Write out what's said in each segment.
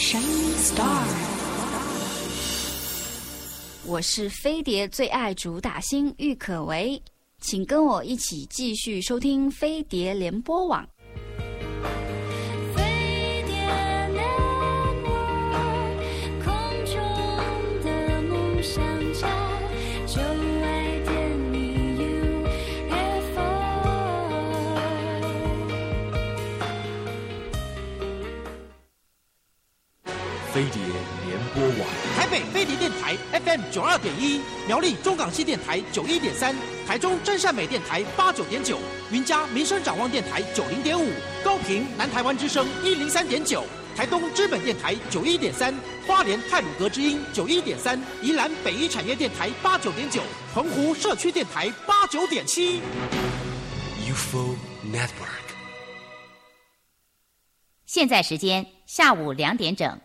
Shining Star。 我是飞碟最爱主打星郁可唯，请跟我一起继续收听飞碟联播网。 飞碟联播网， 台北飞碟电台 FM 92.1，苗栗中港系电台91.3，台中真善美电台89.9，云嘉民生展望电台90.5，高屏南台湾之声103.9，台东知本电台91.3，花莲太鲁阁之音91.3，宜兰北一产业电台89.9，澎湖社区电台89.7。 UFO Network。 现在时间下午2点整。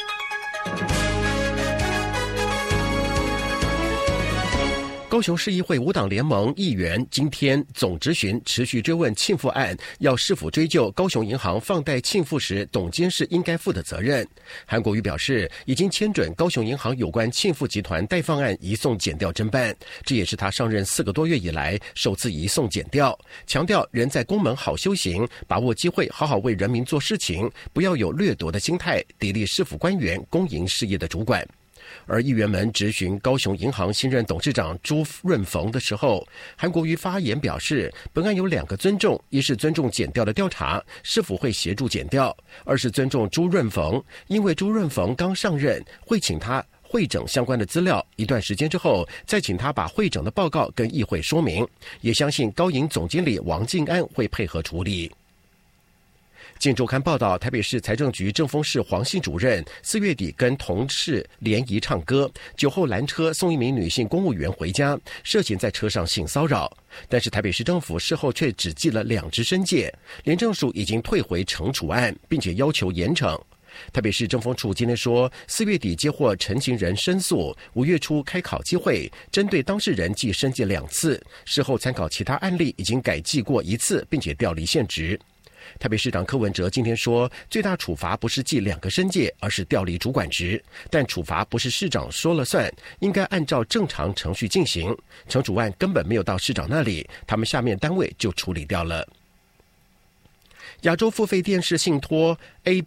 高雄市议会无党联盟议员今天总质询持续追问庆富案，要是否追究高雄银行放贷庆富时董监事应该负的责任。韩国瑜表示，已经签准高雄银行有关庆富集团贷放案移送检调侦办，这也是他上任4个多月以来首次移送检调，强调人在公门好修行，把握机会好好为人民做事情，不要有掠夺的心态，砥砺市府官员公营事业的主管。而议员们质询高雄银行新任董事长朱润逢的时候，韩国瑜发言表示，本案有2个尊重，一是尊重检调的调查，是否会协助检调；二是尊重朱润逢，因为朱润逢刚上任，会请他汇整相关的资料，一段时间之后再请他把汇整的报告跟议会说明，也相信高银总经理王敬安会配合处理。今周刊报道，台北市财政局政风室黄姓主任4月底跟同事联谊唱歌，酒后拦车送一名女性公务员回家，涉嫌在车上性骚扰。但是台北市政府事后却只记了2支申诫，廉政署已经退回惩处案，并且要求严惩。台北市政风处今天说，4月底接获陈情人申诉，5月初开考机会，针对当事人记申诫2次，事后参考其他案例已经改记过1次，并且调离现职。台北市长柯文哲今天说，最大处罚不是记2个申诫，而是调离主管职，但处罚不是市长说了算，应该按照正常程序进行，惩处案根本没有到市长那里，他们下面单位就处理掉了。亚洲付费电视信托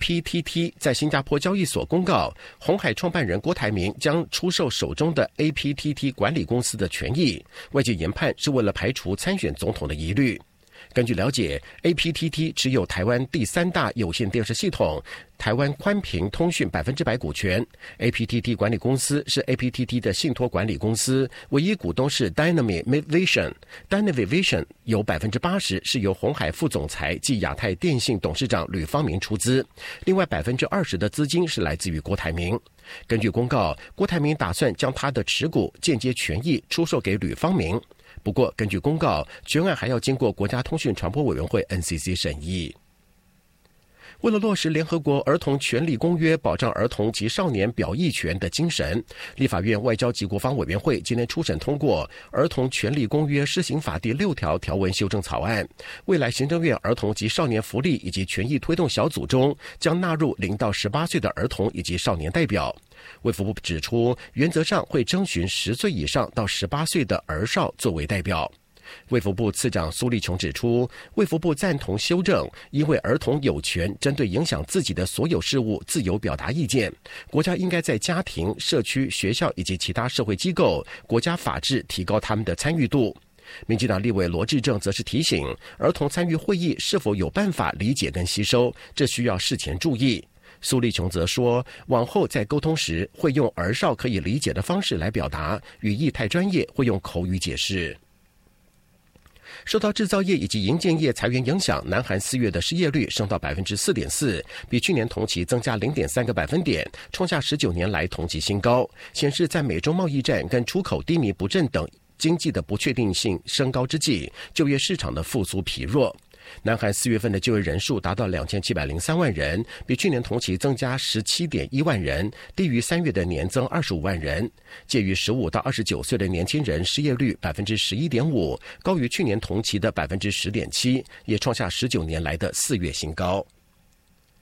APTT 在新加坡交易所公告，鸿海创办人郭台铭将出售手中的 APTT 管理公司的权益，外界研判是为了排除参选总统的疑虑。根据了解， APTT 持有台湾第3大有线电视系统台湾宽频通讯100%股权。APTT 管理公司是 APTT 的信托管理公司，唯一股东是 Dynamic Vision。Dynamic Vision 有 80% 是由鸿海副总裁暨亚太电信董事长吕方明出资，另外 20% 的资金是来自于郭台铭。根据公告，郭台铭打算将他的持股间接权益出售给吕方明。不过，根据公告，全案还要经过国家通讯传播委员会 NCC 审议。为了落实联合国儿童权利公约保障儿童及少年表意权的精神，立法院外交及国防委员会今天初审通过儿童权利公约施行法第6条条文修正草案，未来行政院儿童及少年福利以及权益推动小组中将纳入0到18岁的儿童以及少年代表。卫福部指出，原则上会征询10岁以上到18岁的儿少作为代表。卫福部次长苏立琼指出，卫福部赞同修正，因为儿童有权针对影响自己的所有事务自由表达意见，国家应该在家庭、社区、学校以及其他社会机构、国家法制提高他们的参与度。民进党立委罗致政则是提醒，儿童参与会议是否有办法理解跟吸收，这需要事前注意。苏立琼则说，往后在沟通时会用儿少可以理解的方式来表达，语义太专业会用口语解释。受到制造业以及营建业裁员影响，南韩4月的失业率升到 4.4%， 比去年同期增加 0.3个百分点，创下19年来同期新高，显示在美中贸易战跟出口低迷不振等经济的不确定性升高之际，就业市场的复苏疲弱。南韩4月份的就业人数达到2703万人，比去年同期增加 17.1 万人，低于3月的年增25万人。介于15到29岁的年轻人失业率 11.5%， 高于去年同期的 10.7%， 也创下19年来的4月新高。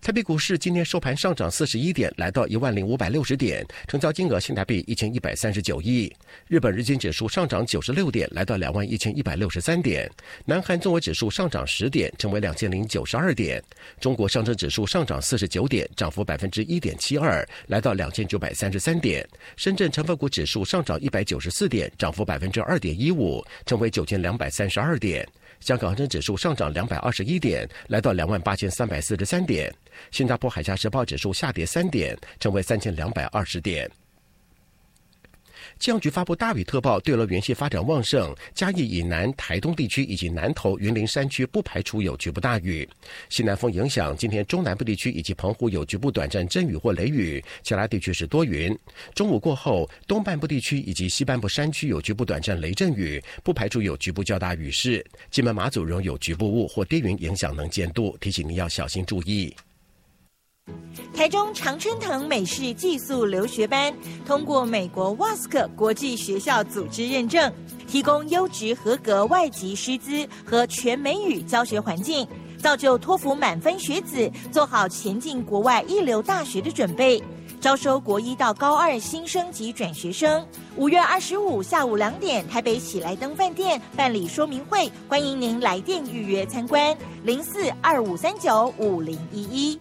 台北股市今天收盘上涨41点，来到10560点，成交金额新台币1139亿。日本日经指数上涨96点，来到21163点。南韩综合指数上涨10点，成为2092点。中国上证指数上涨49点，涨幅1.72%，来到2933点。深圳成分股指数上涨194点，涨幅2.15%，成为9232点。香港恒生指数上涨221点，来到28343点。新加坡海峡时报指数下跌3点，成为3220点。气象局发布大雨特报，对流云系发展旺盛，嘉义以南、台东地区以及南投、云林山区不排除有局部大雨。西南风影响，今天中南部地区以及澎湖有局部短暂阵雨或雷雨，其他地区是多云。中午过后，东半部地区以及西半部山区有局部短暂雷阵雨，不排除有局部较大雨势。金门、马祖仍有局部雾或低云影响能见度，提醒您要小心注意。 台中常春藤美式寄宿留学班通过美国 WASC 国际学校组织认证，提供优质合格外籍师资和全美语教学环境，造就托福满分学子做好前进国外一流大学的准备。招收国1到高2新生及转学生。5月25下午2点，台北喜来登饭店办理说明会，欢迎您来电预约参观。0425395011。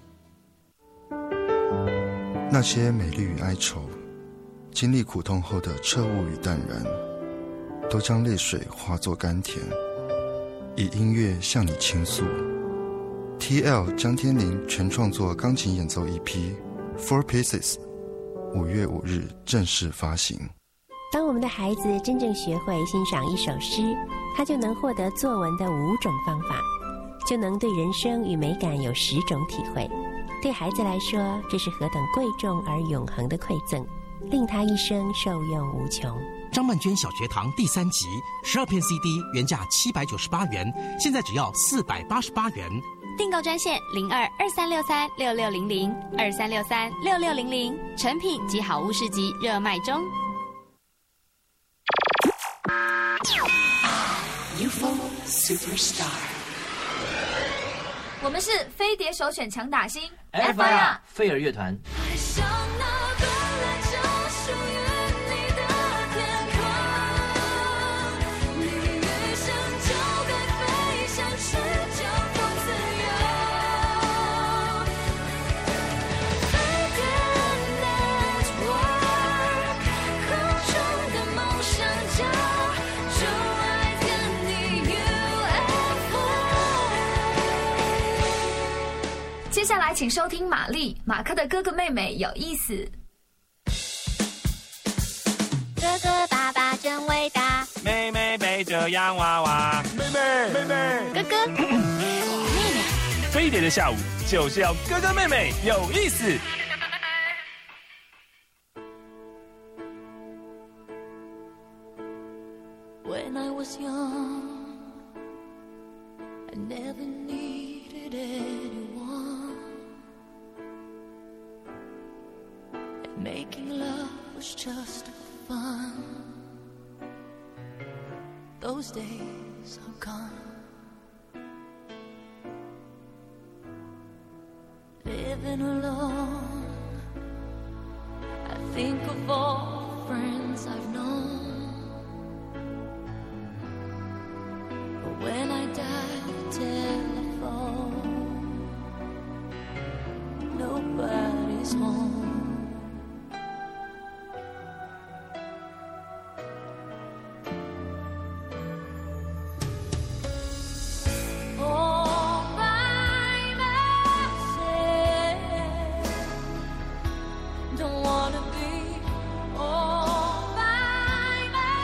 那些美丽与哀愁，经历苦痛后的彻悟与淡然，都将泪水化作甘甜，以音乐向你倾诉。TL 江天林全创作钢琴演奏 EP Four Pieces 5月5日正式发行。 当我们的孩子真正学会欣赏一首诗，他就能获得作文的5种方法，就能对人生与美感有10种体会。对孩子来说，这是何等贵重而永恒的馈赠，令他一生受用无穷。 张曼娟小学堂第3集，12片 CD 原价798元，现在只要488元。 订购专线02-2363-6600，2363-6600，成品及好物市集热卖中。 UFO Superstar， 我们是飞碟首选强打星 FIR 飞儿乐团。 接下来请收听玛丽马克的哥哥妹妹有意思。 哥哥爸爸真伟大， 妹妹背着洋娃娃，妹妹哥哥妹妹。 飞碟的下午就是要哥哥妹妹有意思。 When I was young, I never needed anyone. And making love was just fun. Those days are gone. Living alone, I think of all the friends I've known.When I dial the telephone, nobody's home. All by myself, don't wanna be all by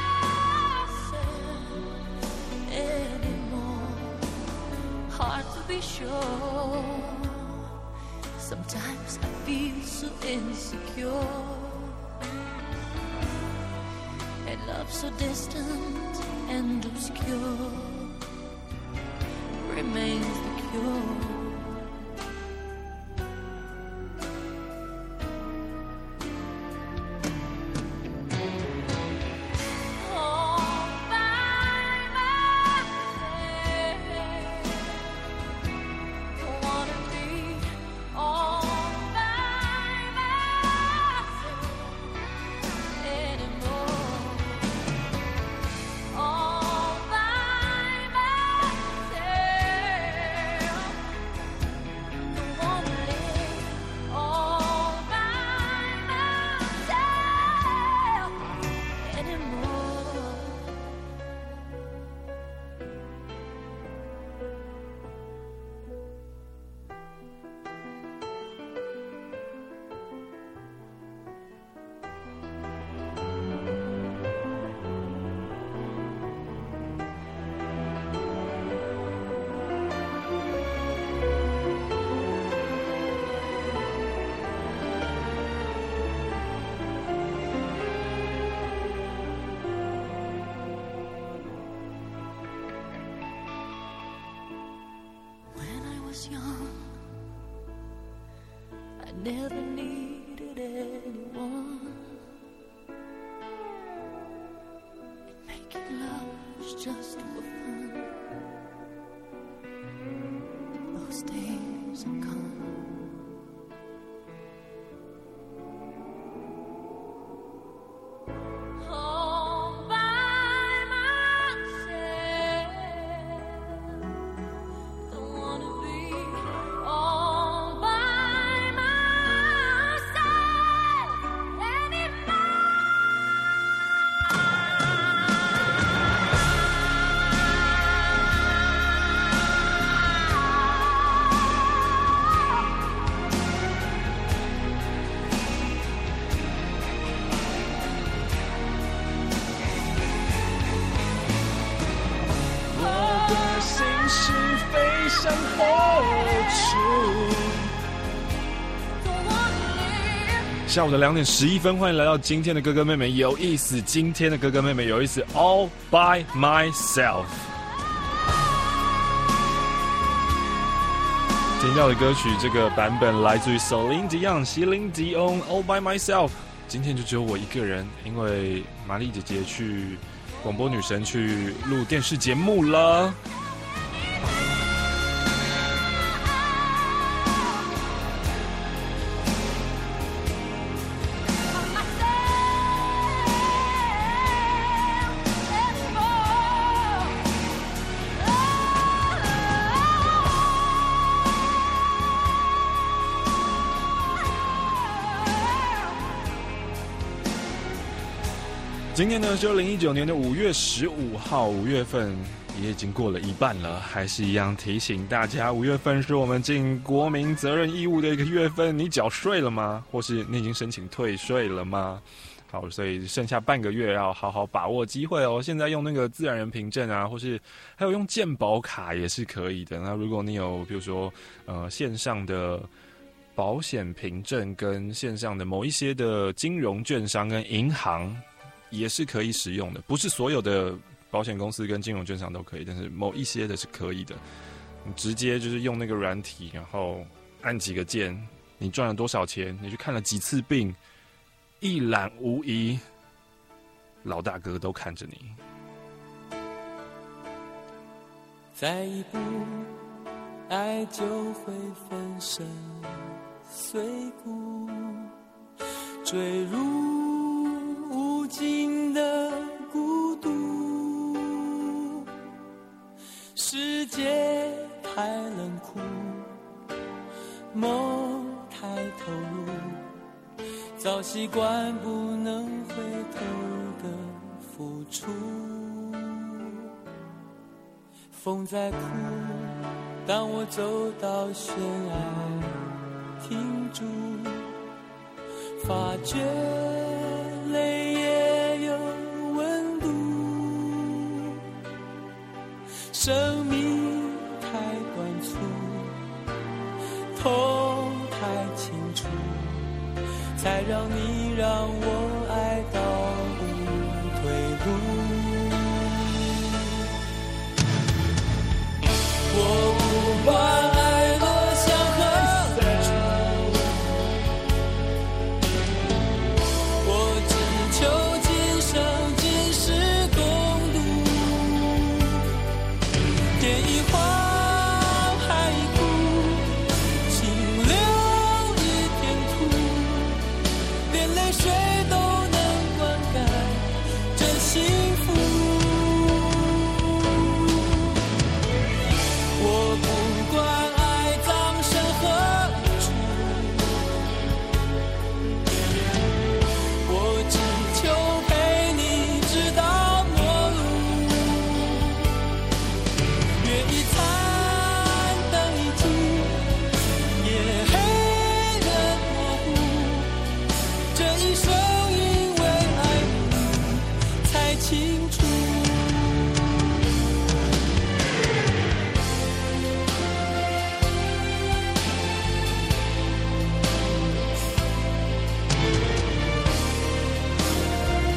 myself.Hard to be sure. Sometimes I feel so insecure, and love so distant and obscure remains the cure.Oh never needed anyone. And making love was just for fun. Those days are gone. 下午的2点11分，欢迎来到今天的哥哥妹妹有意思。今天的哥哥妹妹有意思 ，All by myself。听到的歌曲这个版本来自于 Celine Dion，All by myself。今天就只有我一个人，因为玛丽姐姐去广播女神去录电视节目了。今天呢是2019年的5月15号，5月份也已经过了一半了，还是一样提醒大家，5月份是我们尽国民责任义务的一个月份。你缴税了吗？或是你已经申请退税了吗？好，所以剩下半个月要好好把握机会哦。现在用那个自然人凭证啊，或是还有用健保卡也是可以的。那如果你有比如说线上的保险凭证跟线上的某一些的金融券商跟银行，也是可以使用的，不是所有的保险公司跟金融券商都可以，但是某一些的是可以的。你直接就是用那个软体，然后按几个键，你赚了多少钱，你去看了几次病，一览无遗，老大哥都看着你。 再一步，爱就会粉身碎骨，坠入无尽的孤独，世界太冷酷，梦太投入，早习惯不能回头的付出。风在哭，当我走到悬崖停住，发觉泪也有温度，生命太短促，痛太清楚，才让你让我爱到无退路。我不管爱落向何处，我只求今生今世共度，天一荒海一枯，清流一片土，连泪水都能灌溉这幸福。我不管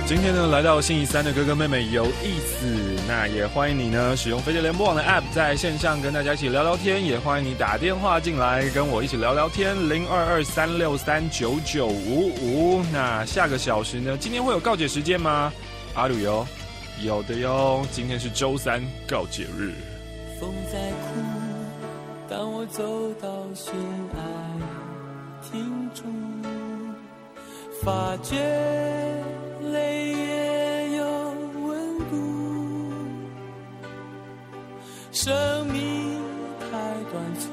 今天呢，来到星期三的哥哥妹妹有意思，那也欢迎你呢使用飞碟联播网的 App， 在线上跟大家一起聊聊天，也欢迎你打电话进来跟我一起聊聊天，0223639955。那下个小时呢，今天会有告解时间吗？阿鲁哟，有的哟，今天是周三告解日。 风在哭，当我走到心爱停住，发觉泪也有温度，生命太短促，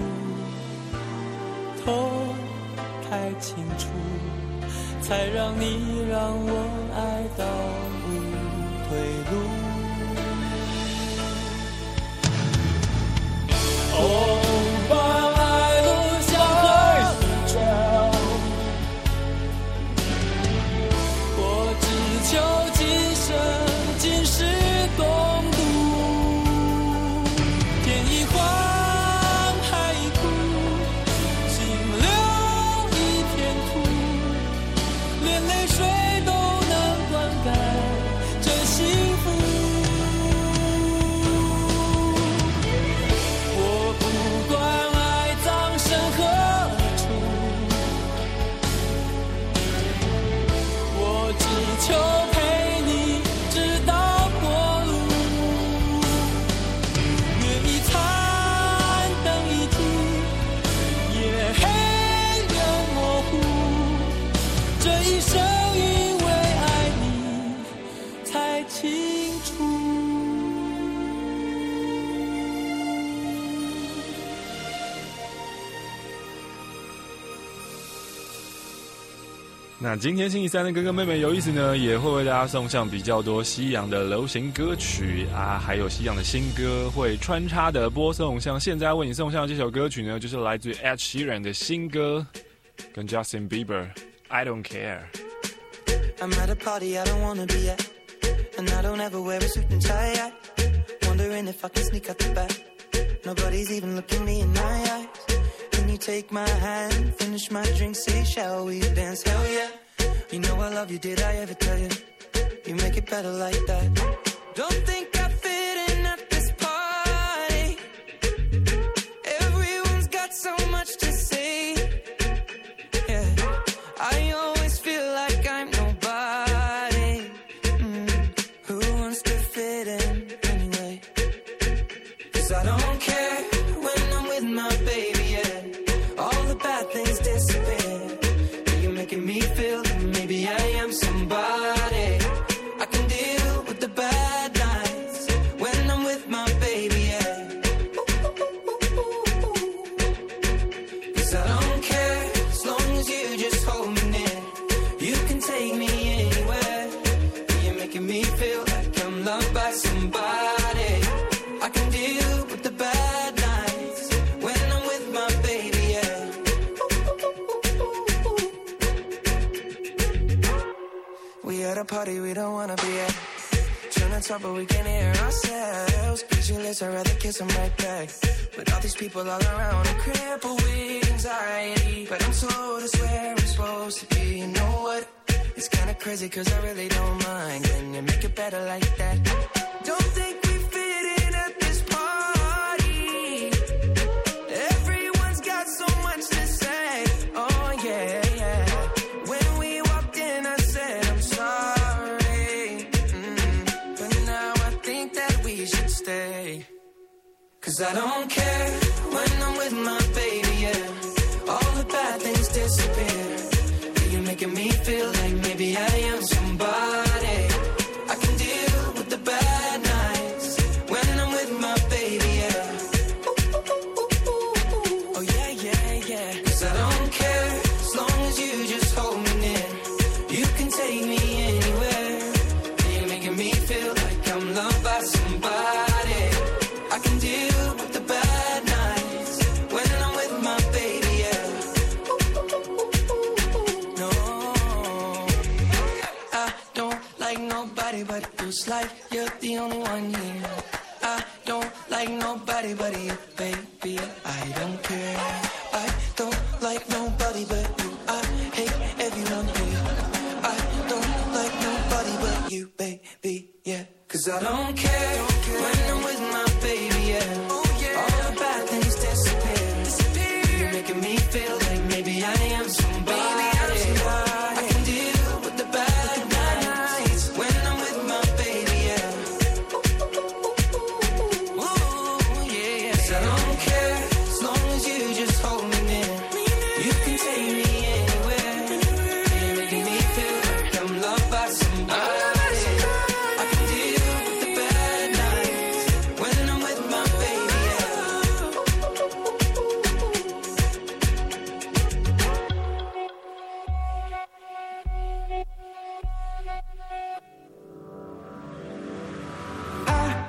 头太清楚，才让你让我爱到无退路。哦，把爱路向何处找？我只求今生今世共度，天一荒，海一枯，心留一片土，连泪水都能灌溉这幸福。我不管爱葬身何处，我只求陪你直到过路，月一残灯一停，夜黑人模糊，这一生因为爱你才清楚。 那今天星期三的哥哥妹妹有意思呢，也会为大家送上比较多西洋的流行歌曲啊，还有西洋的新歌会穿插的播送。像现在为你送上这首歌曲呢，就是来自 Ed Sheeran 的新歌，跟 Justin Bieber I Don't Care。 I'm at a party I don't wanna be at, and I don't ever wear a suit and tie yet. Wondering if I can sneak out the back. Nobody's even looking me in my eyes. Can you take my hand, finish my drink, say shall we dance? Hell yeah. You know I love you, did I ever tell you? You make it better like that. Don't think I fit in at this party. Everyone's got so much to say. Yeah, I always feel like I'm nobody. Who wants to fit in anyway? 'Cause I don't care when I'm with my baby, yeah. All the bad things disappear. You're making me feel that maybe I am somebody. I can deal with the bad nights when I'm with my baby, yeah. 'Cause I don't care as long as you just hold me near. You can take me anywhere. You're making me feel like I'm loved by somebody. I can deal with the bad nights when I'm with my baby, yeah. We at a party we don't wanna be at. Trying to talk but we can't hear ourselves. Pictureless, I'd rather kiss them right back. With all these people all around, I'm crippled with anxiety. But I'm told it's where I'm supposed to be. You know what? It's kinda crazy 'cause I really don't mind. Can you make it better like that? Don't think we fit in at this party. Everyone's got so much to say. Oh yeah, yeah. When we walked in I said I'm sorry. But now I think that we should stay. 'Cause I don't care when I'm with my baby, yeah. All the bad things disappear. You're making me feel like maybe I am somebody. I can deal with the bad nights when I'm with my baby, yeah. Oh yeah, yeah, yeah. 'Cause I don't care as long as you just hold me near. You can take me anywhere. You're making me feel like I'm loved by somebody. I can deal with the bad nights when I'm with my baby, yeah. No, I don't like nobody but it feels like you're the only one here. I don't like nobody but you, baby. I don't care. I don't like nobody but you. I hate everyone here. I don't like nobody but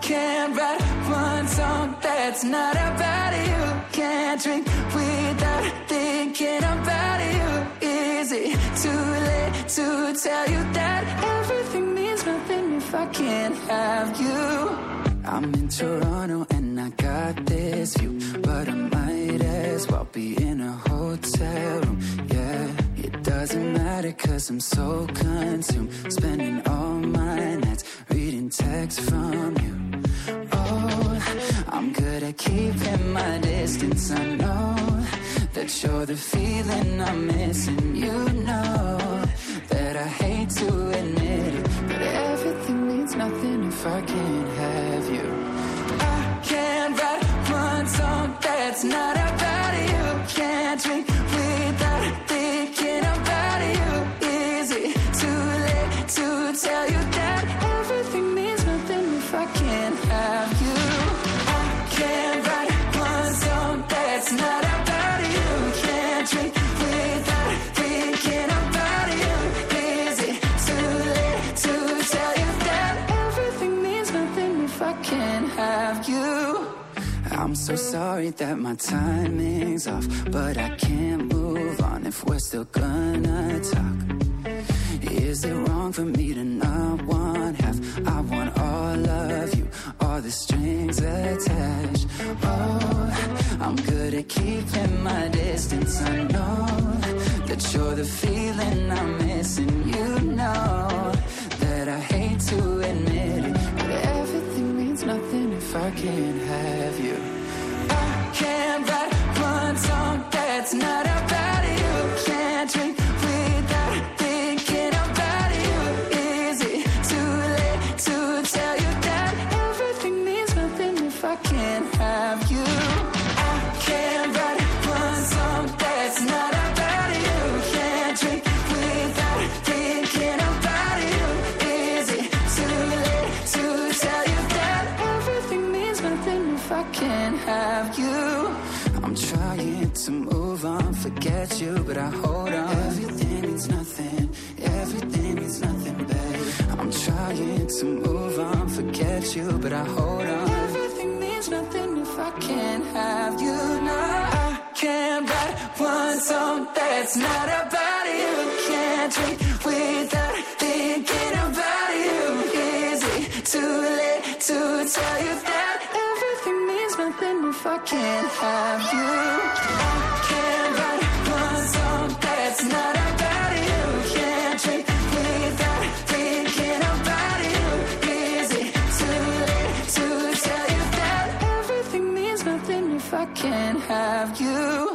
can't write one song that's not about you. Can't drink without thinking about you. Is it too late to tell you that everything means nothing if I can't have you? I'm in Toronto and I got this view, but I might as well be in a hotel room, yeah. It doesn't matter cause I'm so consumed, spending all my nights reading texts from you. Oh, I'm good at keeping my distance. I know that you're the feeling I'm missing. You know that I hate to admit it, but everything means nothing if I can't have you. I can't write one song that's not about you. Can't drink without thinking about you. Is it too late to tell you that everything means nothing if I can't have you? I can't write one song that's not about you. Can't drink without thinking about you. Is it too late to tell you that everything means nothing if I can't have you? I'm so sorry that my timing's off, but I can't move on if we're still gonna talk. Is it wrong for me to not want half? I want all of you, all the strings attached. Oh, I'm good at keeping my distance. I know that you're the feeling I'm missing. You know that I hate to admit it, but everything means nothing if I can't have you. I can't write one song that's not about you. Can't drink without thinking about you. Is it too late to tell you that everything means nothing if I can't have you? I can't write one song that's not about you. Can't drink without thinking about you. Is it too late to tell you that everything means nothing if I can't have you? I'm trying to move on, forget you, but I hold on. Everything means nothing, everything means nothing, babe. I'm trying to move on, forget you, but I hold on. Everything means nothing if I can't have you. No, I can't write one song that's not about you. Can't drink without thinking about you. Is it too late to tell you that everything means nothing if I can't have you? I can't write one song that's not about you. Can't drink without thinking about you. Is it too late to tell you that everything means nothing if I can't have you?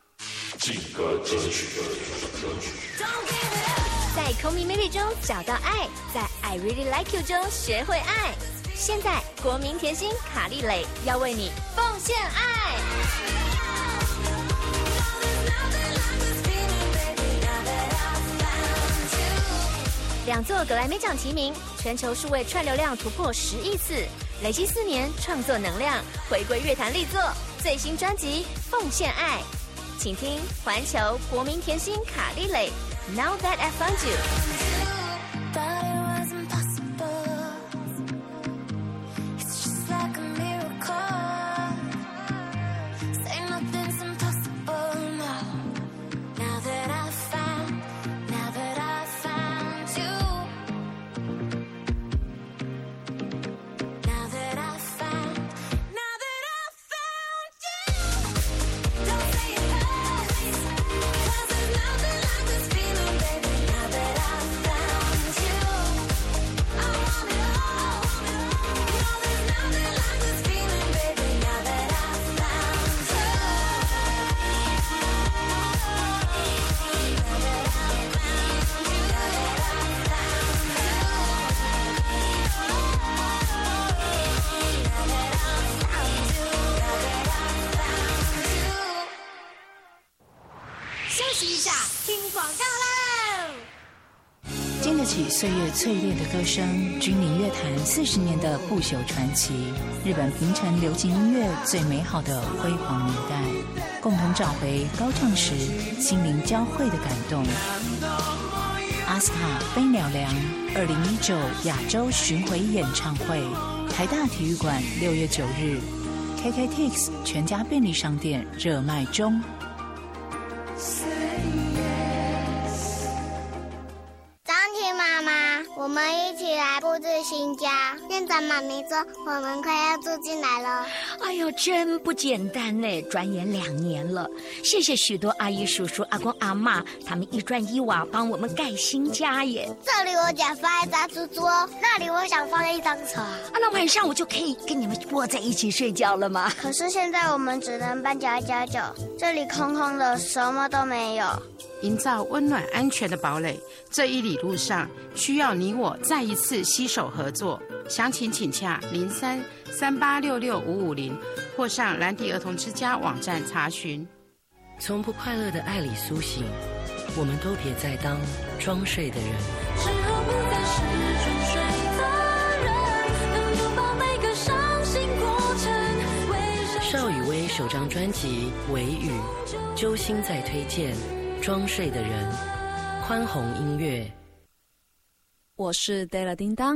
在 Call Me Maybe 中找到爱，在 I Really Like You 中学会爱。现在国民甜心卡莉蕾要为你奉献爱。2座格莱美奖提名，全球数位串流量突破10亿次，累积4年创作能量，回归乐坛力作，最新专辑《奉献爱》，请听环球国民甜心卡莉蕾 Now That I Found You。 经得起岁月淬炼的歌声，君临乐坛40年的不朽传奇，日本平成流行音乐最美好的辉煌年代，共同找回高唱时心灵交汇的感动。阿斯卡飞鸟良2019亚洲巡回演唱会台大体育馆6月9日 KKTix 全家便利商店热卖中。 张琪妈妈，我们一起来布置新家。店长妈咪说我们快要住进来了。 哎呦，真不简单呢！转眼2年了，谢谢许多阿姨、叔叔、阿公、阿嬷，他们一砖一瓦帮我们盖新家耶。 这里我想放一张书桌，那里我想放一张床。 那晚上我就可以跟你们窝在一起睡觉了吗？ 可是现在我们只能搬家家酒，这里空空的，什么都没有。 营造温暖安全的堡垒，这一里路上需要你我再一次携手合作。详情请洽0338665550或上蓝迪儿童之家网站查询。 从不快乐的爱里苏醒，我们都别再当装睡的人。 之后不再是装睡的人，能拥抱每个伤心过程。 邵雨薇首张专辑《微雨》，揪心在推荐装睡的人，宽宏音乐。 我是 Della 叮当。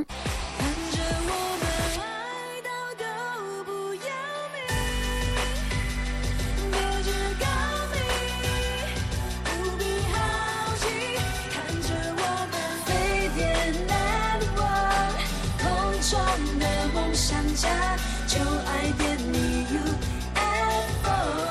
就爱点你 UFO。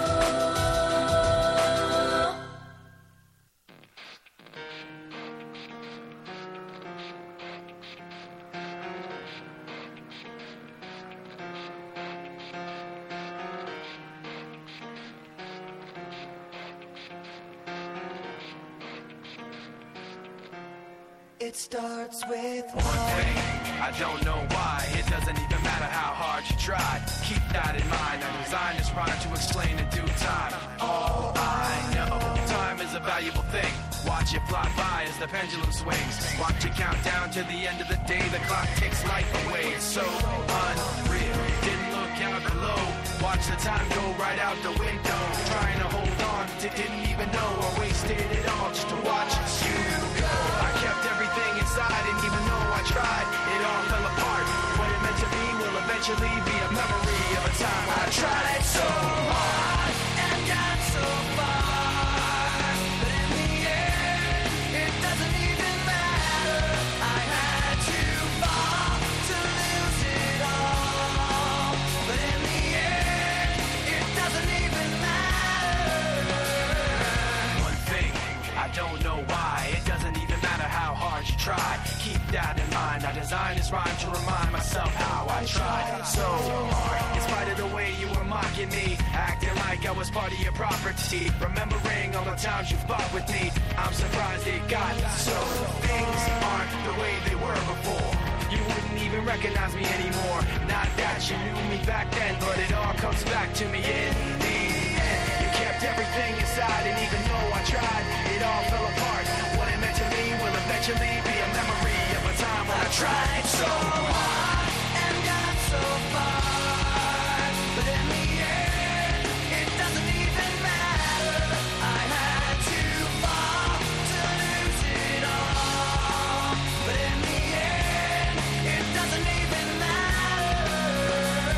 It starts with one thing. I don't know why. It doesn't even matter how hard you try. Keep that in mind. I designed this rhyme to explain in due time. All I know, time is a valuable thing. Watch it fly by as the pendulum swings. Watch it count down to the end of the day. The clock takes life away. It's so unreal. Didn't look out below. Watch the time go right out the window. Trying to hold on, didn't even know I wasted it all just to watch you go. I kept everything inside, and even though I tried, it all fell apart. What it meant to be will eventually be a memory of a time I tried so hard and got so far, but in the end, it doesn't even matter. I had to fall to lose it all, but in the end, it doesn't even matter. One thing, I don't know why, it doesn't even matter how hard you try. Keep that in mind. I designed this rhyme to remind myself how I tried so hard. In spite of the way you were mocking me, acting like I was part of your property, remembering all the times you fought with me, I'm surprised it got so. Things aren't the way they were before. You wouldn't even recognize me anymore. Not that you knew me back then, but it all comes back to me in the end. You kept everything inside, and even though I tried, it all fell apart. What it meant to me will eventually be a memory of a time when I tried so hard and got so far, but in the end, it doesn't even matter. I had to fall to lose it all, but in the end, it doesn't even matter.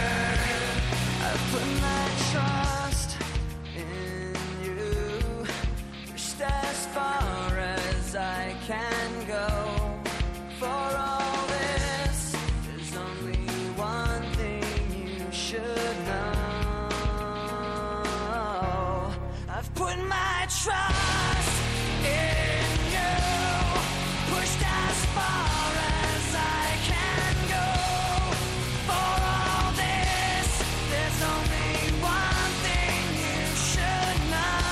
I put my trust in you, pushed as far as I can go. For all this, there's only one thing you should know. I've put my trust in you, pushed as far as I can go. For all this, there's only one thing you should know.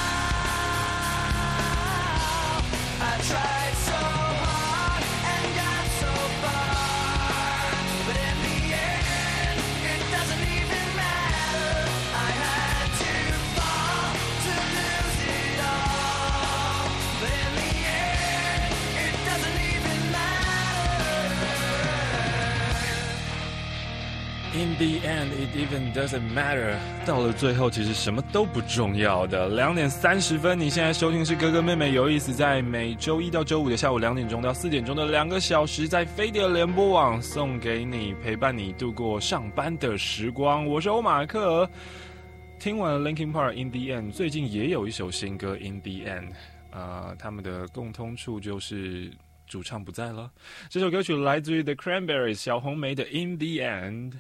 I tried so hard and got so far, but in the end, it doesn't even matter. I had to fall to lose it all, but in the end, it doesn't even matter. In the end, it even doesn't matter. 到了最后，其实什么都不重要的。2点30分，你现在收听是哥哥妹妹有意思，在每周一到周五的下午2点钟到4点钟的2个小时，在飞碟联播网送给你，陪伴你度过上班的时光。我是欧马克。听完了 Linkin Park In the End， 最近也有一首新歌 In the End， 他们的共通处就是主唱不在了。这首歌曲来自于 The Cranberries 小红莓的 In the End。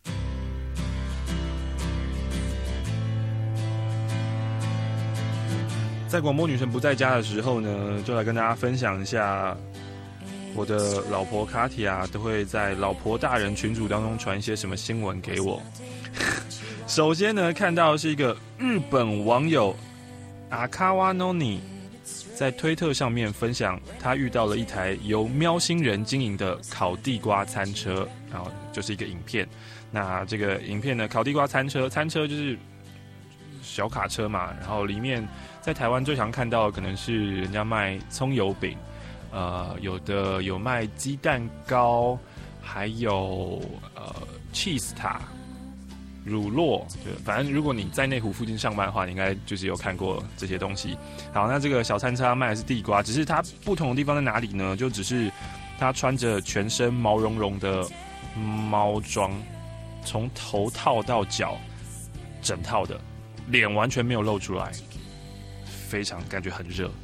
在广播女神不在家的时候呢，就来跟大家分享一下，我的老婆卡提亚都会在老婆大人群组当中传一些什么新闻给我。首先呢，看到的是一个日本网友阿卡瓦诺尼在推特上面分享，他遇到了一台由喵星人经营的烤地瓜餐车，然后就是一个影片。那这个影片呢，烤地瓜餐车就是小卡车嘛，然后里面在台湾最常看到的可能是人家卖葱油饼，有的有卖鸡蛋糕，还有cheese 塔、乳酪，对，反正如果你在内湖附近上班的话，你应该就是有看过这些东西。好，那这个小餐车卖的是地瓜，只是它不同的地方在哪里呢？就只是它穿着全身毛茸茸的猫装，从头套到脚，整套的，脸完全没有露出来。非常感觉很热，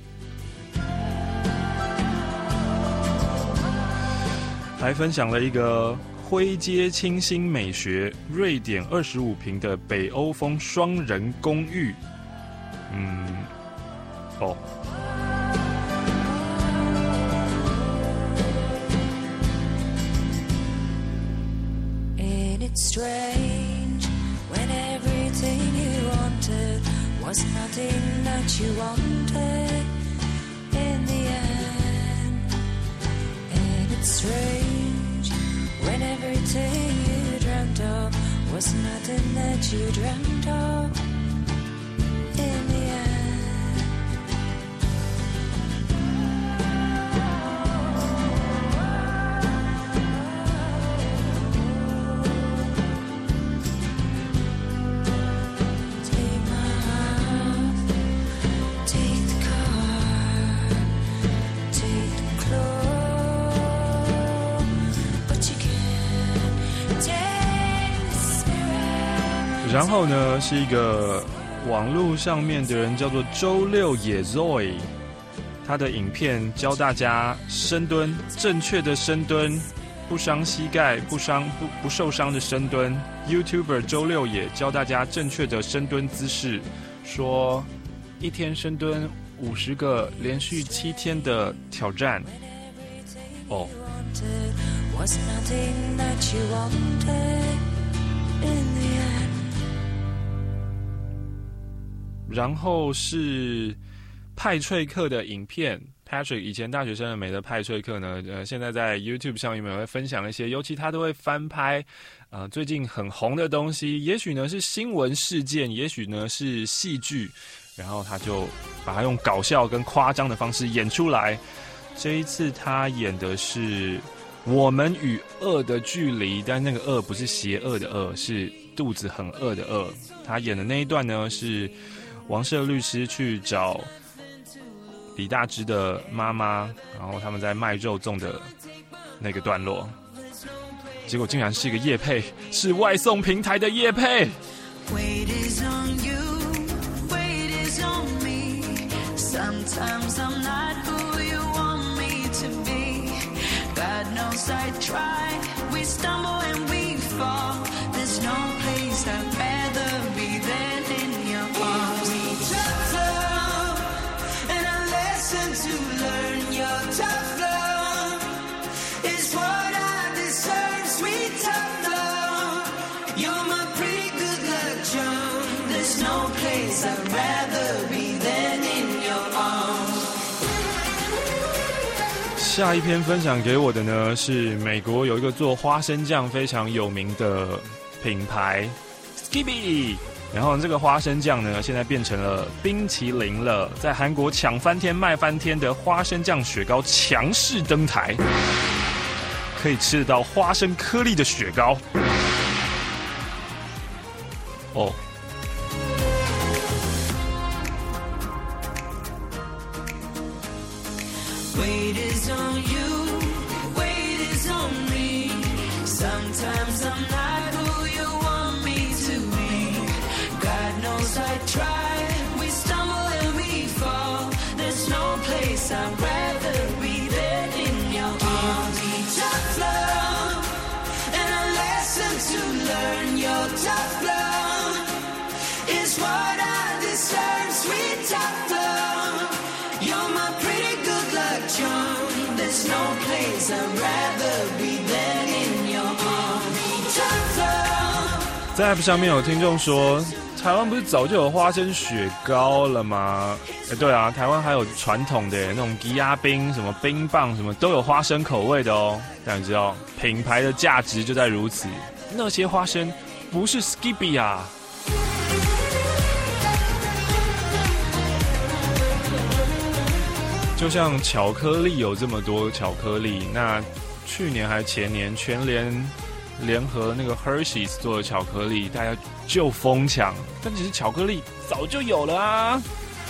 还分享了一个灰阶清新美学瑞典25平的北欧风双人公寓。 Was nothing that you wanted in the end. And it's strange when everything you dreamt of was nothing that you dreamt of in the end. 然后呢，是一个网络上面的人叫做周六野 Zoe， 他的影片教大家深蹲，正确的深蹲，不伤膝盖、不受伤的深蹲。YouTuber 周六野教大家正确的深蹲姿势，说一天深蹲50个，连续7天的挑战。哦。然后是派翠克的影片 ，Patrick 以前大学生的美的派翠克呢，现在在 YouTube 上面会分享一些，尤其他都会翻拍，最近很红的东西，也许呢是新闻事件，也许呢是戏剧，然后他就把它用搞笑跟夸张的方式演出来。这一次他演的是我们与恶的距离，但那个恶不是邪恶的恶，是肚子很饿的饿。他演的那一段呢是王赦律师去找李大芝的妈妈，然后他们在卖肉粽的那个段落，结果竟然是一个业配，是外送平台的业配。下一篇分享给我的呢是美国有一个做花生酱非常有名的品牌 Skippy， 然后这个花生酱呢现在变成了冰淇淋了，在韩国抢翻天卖翻天的花生酱雪糕强势登台，可以吃得到花生颗粒的雪糕。 哦。 Weight is on you, weight is on me. Sometimes I'm not who you want me to be. God knows I try, we stumble and we fall. There's no place I'd rather be than in your arms. Give me tough love and a lesson to learn. Your tough love is what I deserve. Sweet tough love, you're my pretty good luck charm. There's no place I'd rather be than in your arms. Tough love。 在 App 上面有听众说，台湾不是早就有花生雪糕了吗？对啊，台湾还有传统的那种吉亚冰、什么冰棒，什么都有花生口味的哦。但你知道，品牌的价值就在如此。那些花生不是 Skippy 啊。就像巧克力有这么多巧克力，那去年还前年全联合那个 Hershey's 做的巧克力，大家就疯抢，但其实巧克力早就有了啊。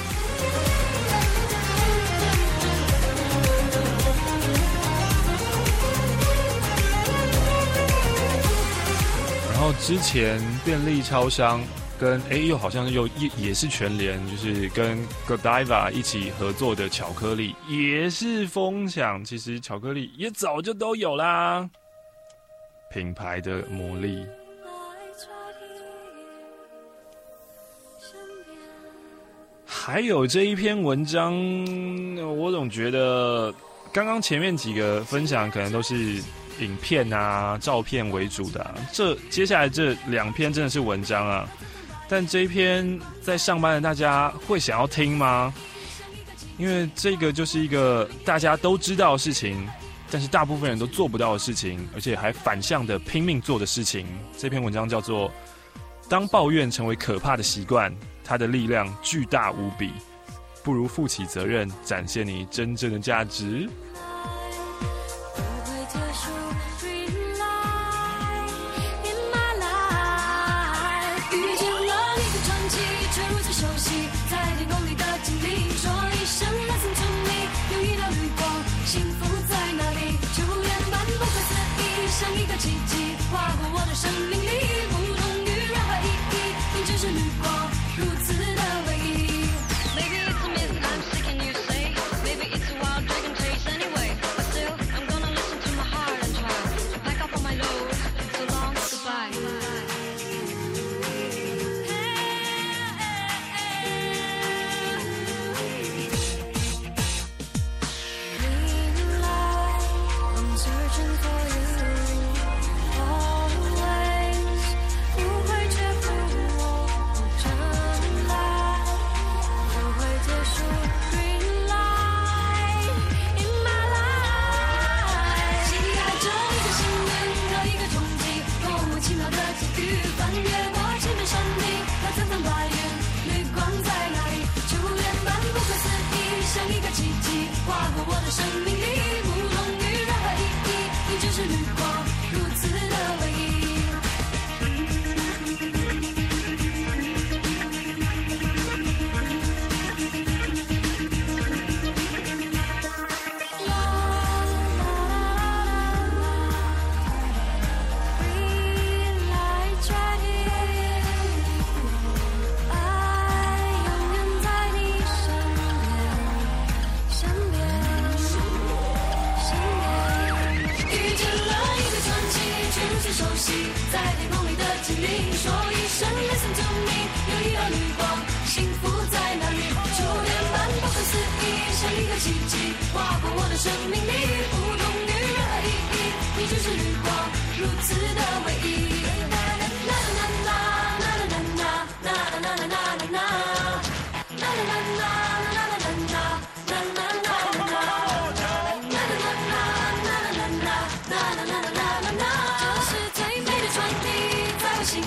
然后之前便利超商跟又好像也是全联，就是跟 Godiva 一起合作的巧克力也是疯抢，其实巧克力也早就都有啦。品牌的魔力。还有这一篇文章，我总觉得刚刚前面几个分享可能都是影片啊、照片为主的啊，接下来这2篇真的是文章啊。但这一篇在上班的大家会想要听吗？因为这个就是一个大家都知道的事情，但是大部分人都做不到的事情，而且还反向的拼命做的事情。这篇文章叫做《当抱怨成为可怕的习惯，它的力量巨大无比，不如负起责任，展现你真正的价值》。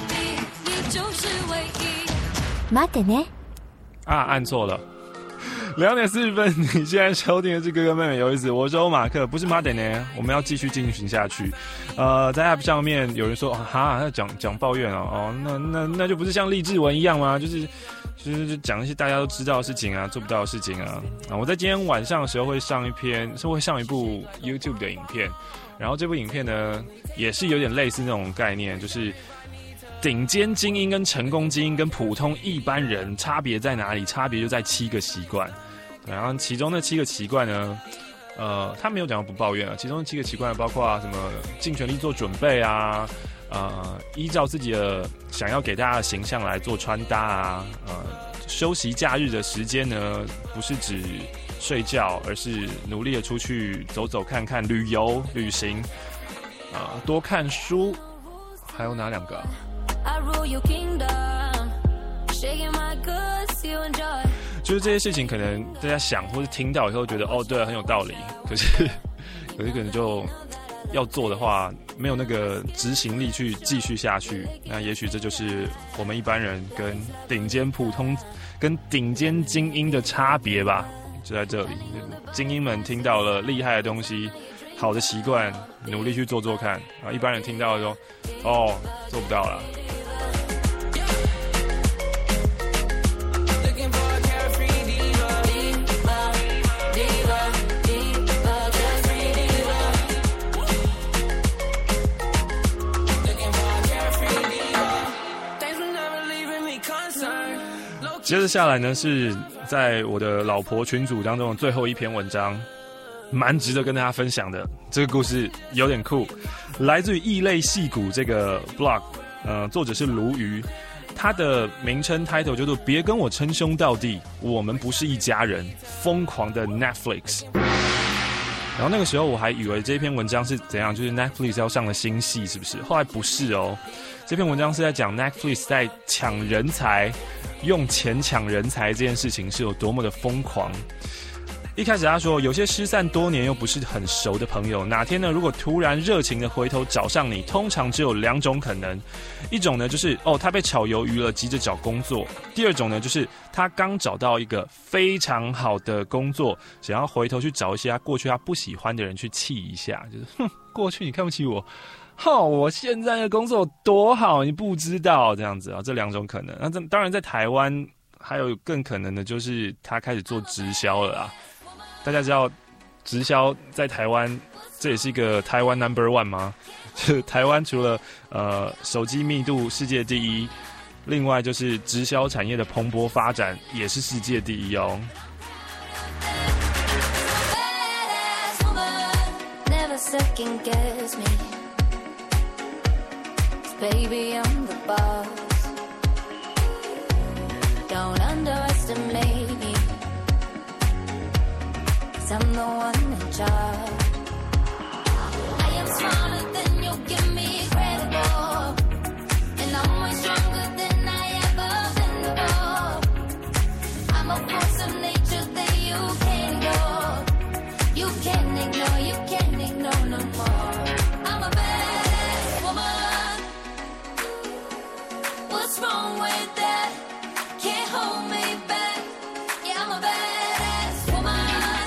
啊，按错了。 2点40分，你现在收听的是哥哥妹妹有意思，我是欧马克，不是马点呢，我们要继续进行下去。在 App 上面有人说哈，他讲抱怨哦，那就不是像励志文一样吗？就是讲一些大家都知道的事情啊，做不到的事情啊。我在今天晚上的时候会上一部 YouTube 的影片，然后这部影片呢也是有点类似那种概念，就是顶尖精英跟成功精英跟普通一般人差别在哪里？差别就在7个习惯。然后其中那7个习惯呢，他没有讲到不抱怨啊。其中的7个习惯包括什么尽全力做准备啊，依照自己的想要给大家的形象来做穿搭啊，休息假日的时间呢，不是指睡觉，而是努力的出去走走看看，旅游旅行，多看书，还有哪2个啊？就是这些事情，可能大家想或是听到以后觉得对，很有道理。可是可能就要做的话，没有那个执行力去继续下去。那也许这就是我们一般人跟顶尖普通、跟顶尖精英的差别吧，就在这里。精英们听到了厉害的东西、好的习惯，努力去做看，然后一般人听到了说做不到了。接着下来呢，是在我的老婆群组当中的最后一篇文章，蛮值得跟大家分享的。这个故事有点酷，来自于异类戏骨这个 blog，作者是鲈鱼，他的名称 title 叫做别跟我称兄道弟，我们不是一家人，疯狂的 Netflix。然后那个时候我还以为这篇文章是怎样，就是 Netflix 要上了新戏是不是？后来不是哦，这篇文章是在讲 Netflix 在抢人才，用钱抢人才这件事情是有多么的疯狂。一开始他说，有些失散多年又不是很熟的朋友，哪天呢，如果突然热情的回头找上你，通常只有2种可能。一种呢就是他被炒鱿鱼了，急着找工作；第二种呢就是他刚找到一个非常好的工作，想要回头去找一些过去他不喜欢的人去气一下，就是过去你看不起我，我现在的工作多好，你不知道，这样子啊，这2种可能。那当然在台湾还有更可能的就是他开始做直销了啊。大家知道直销在台湾这也是一个台湾 No.1 吗？就是台湾除了手机密度世界第一，另外就是直销产业的蓬勃发展也是世界第一哦。Baby, I'm the boss. Don't underestimate me, 'cause I'm the one in charge. I am smarter than you give me credit for, and I'm way stronger than I ever been before. I'm a force of nature that you can't ignore. You can't ignore, you can't ignore no more. I'm a badass woman.What's wrong with that? Can't hold me back. Yeah, I'm a badass woman.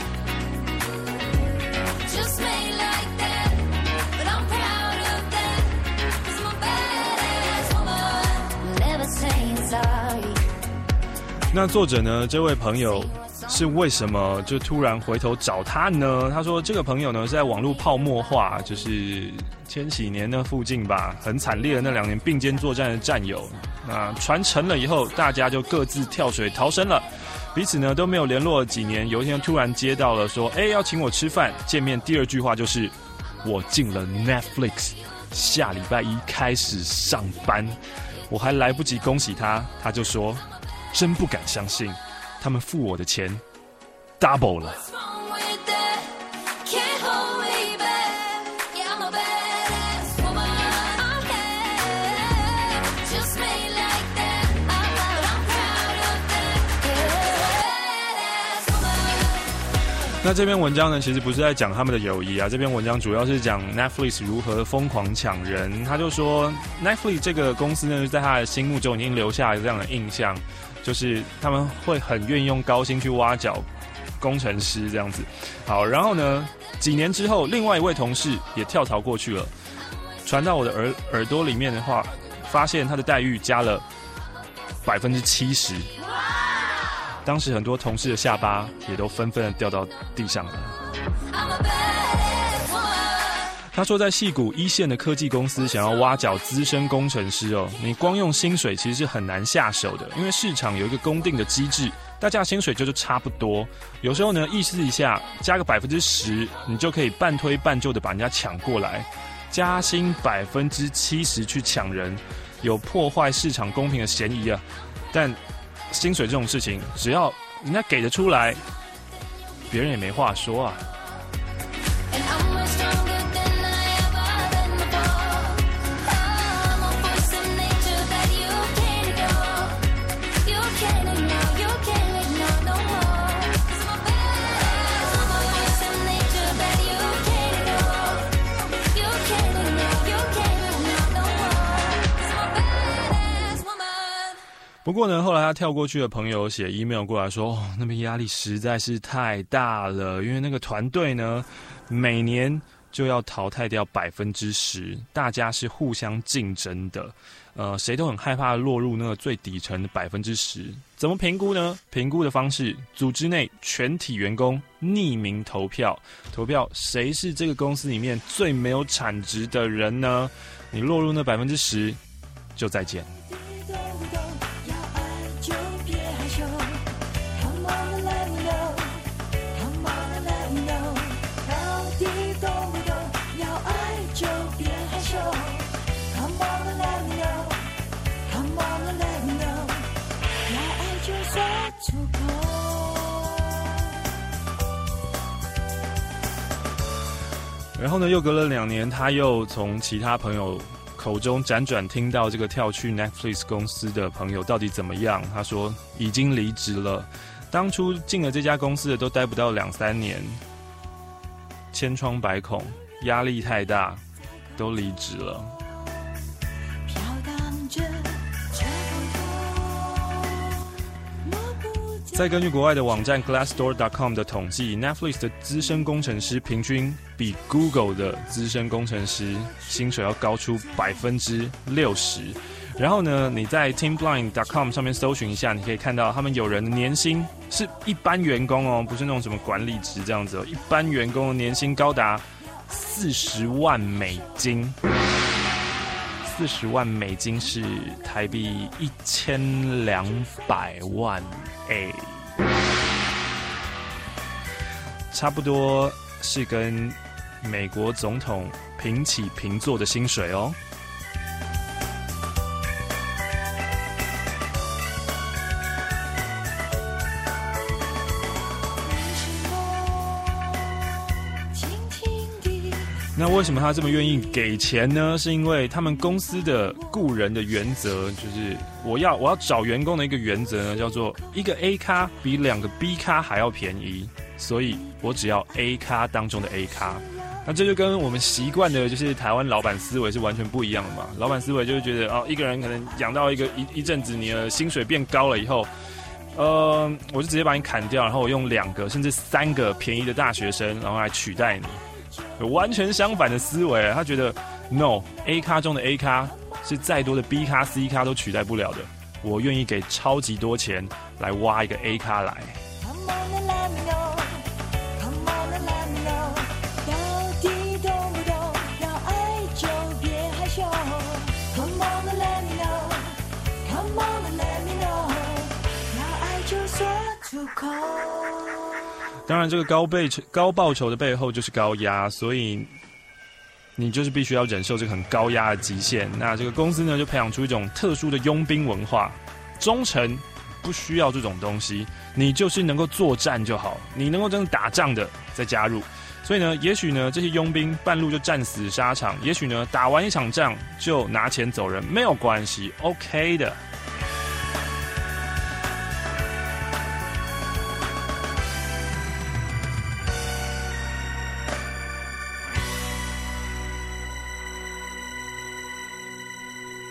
Just made like that. But I'm proud of that. 'Cause I'm a badass woman. Never saying sorry. 那作者呢？这位朋友是为什么就突然回头找他呢？他说这个朋友呢是在网络泡沫化，就是千禧年那附近吧，很惨烈的那2年并肩作战的战友。那船沉了以后，大家就各自跳水逃生了，彼此呢都没有联络了几年。有一天突然接到了说，要请我吃饭，见面第2句话就是我进了 Netflix， 下礼拜1开始上班。我还来不及恭喜他，他就说真不敢相信，他们付我的钱 double 了。那这篇文章呢，其实不是在讲他们的友谊啊，这篇文章主要是讲 Netflix 如何疯狂抢人。他就说 Netflix 这个公司呢，在他的心目中已经留下了这样的印象，就是他们会很愿意用高薪去挖角工程师这样子。好，然后呢，几年之后，另外一位同事也跳槽过去了，传到我的耳朵里面的话，发现他的待遇加了70%。当时很多同事的下巴也都纷纷的掉到地上了。他说，在矽谷一线的科技公司想要挖角资深工程师哦，你光用薪水其实是很难下手的，因为市场有一个公定的机制，大家薪水就差不多。有时候呢，意思一下加个10%，你就可以半推半就的把人家抢过来。加薪70%去抢人，有破坏市场公平的嫌疑啊！但薪水这种事情，只要人家给得出来，别人也没话说啊。不过呢，后来他跳过去的朋友写 email 过来说，那边压力实在是太大了，因为那个团队呢，每年就要淘汰掉10%，大家是互相竞争的，谁都很害怕落入那个最底层的10%。怎么评估呢？评估的方式，组织内全体员工匿名投票，谁是这个公司里面最没有产值的人呢？你落入那10%，就再见。然后呢，又隔了2年，他又从其他朋友口中辗转听到这个跳去 Netflix 公司的朋友到底怎么样。他说已经离职了，当初进了这家公司的都待不到2-3年，千疮百孔，压力太大，都离职了。再根据国外的网站 Glassdoor.com 的统计， Netflix 的资深工程师平均比 Google 的资深工程师薪水要高出60%。然后呢，你在 teamblind.com 上面搜寻一下，你可以看到他们有人的年薪是一般员工哦，不是那种什么管理职这样子哦，一般员工的年薪高达$40万，$40万是台币1200万差不多是跟美国总统平起平坐的薪水哦。那为什么他这么愿意给钱呢？是因为他们公司的雇人的原则，就是我要找员工的一个原则呢，叫做一个 A 咖比2个 B 咖还要便宜，所以我只要 A 咖当中的 A 咖。那这就跟我们习惯的就是台湾老板思维是完全不一样的嘛。老板思维就是觉得一个人可能养到一阵子，你的薪水变高了以后，我就直接把你砍掉，然后我用2个甚至3个便宜的大学生，然后来取代你。完全相反的思维，他觉得 No A 咖中的 A 咖是再多的 B 咖 C 咖都取代不了的，我愿意给超级多钱来挖一个 A 咖来。当然，这个高报酬的背后就是高压，所以你就是必须要忍受这个很高压的极限。那这个公司呢，就培养出一种特殊的佣兵文化，忠诚不需要这种东西，你就是能够作战就好，你能够真的打仗的再加入。所以呢，也许呢，这些佣兵半路就战死沙场，也许呢，打完一场仗就拿钱走人，没有关系 ，OK 的。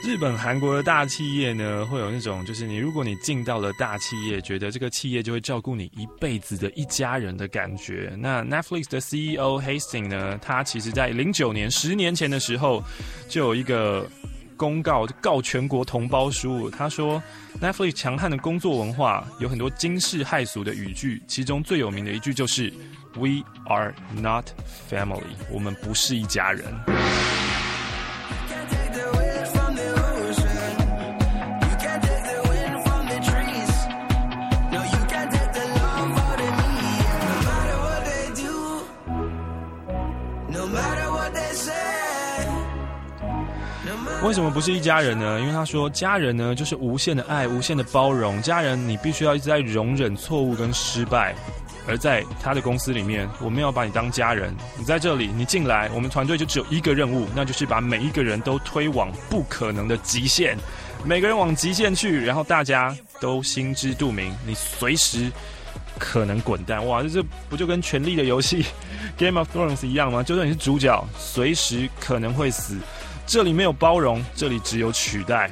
日本、韩国的大企业呢，会有那种就是如果你进到了大企业，觉得这个企业就会照顾你一辈子的一家人的感觉。那 Netflix 的 CEO Hastings 呢，他其实在09年10年前的时候，就有一个公告告全国同胞书。他说 Netflix 强悍的工作文化有很多惊世骇俗的语句，其中最有名的一句就是 We are not family， 我们不是一家人。为什么不是一家人呢？因为他说家人呢就是无限的爱，无限的包容，家人你必须要一直在容忍错误跟失败。而在他的公司里面，我们要把你当家人，你在这里，你进来，我们团队就只有一个任务，那就是把每一个人都推往不可能的极限，每个人往极限去，然后大家都心知肚明，你随时可能滚蛋。哇，这不就跟权力的游戏 Game of Thrones 一样吗？就算你是主角，随时可能会死。这里没有包容，这里只有取代。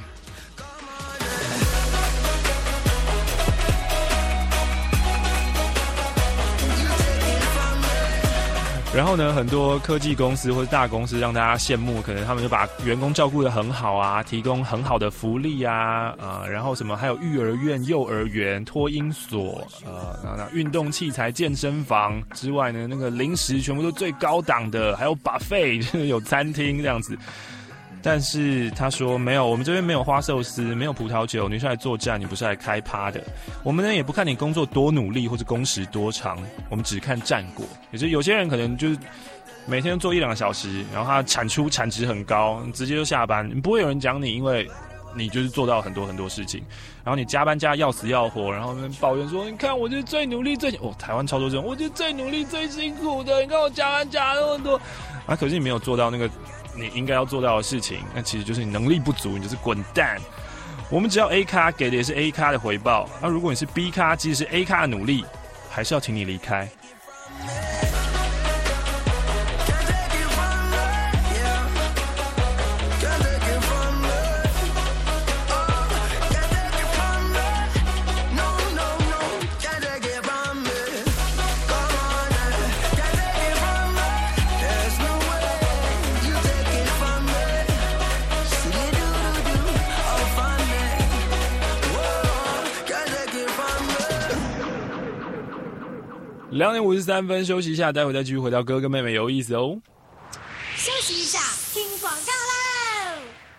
然后呢，很多科技公司或者大公司让大家羡慕，可能他们就把员工照顾得很好啊，提供很好的福利啊，然后什么还有育儿院、幼儿园、托婴所，运动器材、健身房之外呢，那个零食全部都最高档的，还有 buffet 就是有餐厅这样子。但是他说没有，我们这边没有花寿司，没有葡萄酒，你是来作战，你不是来开趴的。我们呢也不看你工作多努力或者工时多长，我们只看战果。也就是有些人可能就是每天做1-2个小时，然后他产值很高，直接就下班，不会有人讲你，因为你就是做到很多很多事情。然后你加班加要死要活，然后抱怨说你看我就是最努力台湾超多这种，我就是最努力最辛苦的，你看我加班加那么多啊，可是你没有做到那个你应该要做到的事情，那其实就是你能力不足，你就是滚蛋。我们只要 A 咖给的也是 A 咖的回报，那如果你是 B 咖，即使是 A 咖的努力，还是要请你离开。2点53分，休息一下，待会再继续回到哥跟妹妹有意思哦。 休息一下，听广告喽。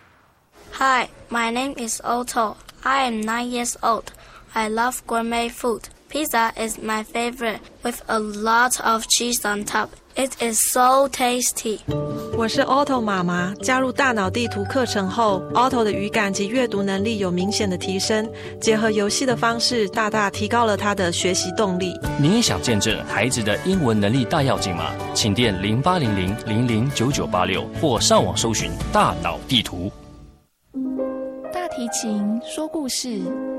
Hi, my name is Otto. I am 9 years old. I love gourmet food. Pizza is my favorite, with a lot of cheese on top. It is so tasty. 我是 Otto 妈妈，加入大脑地图课程后 ，Otto 的语感及阅读能力有明显的提升，结合游戏的方式，大大提高了他的学习动力。 你也想见证孩子的英文能力大跃进吗？请电0800009986或上网搜寻大脑地图。 大提琴说故事。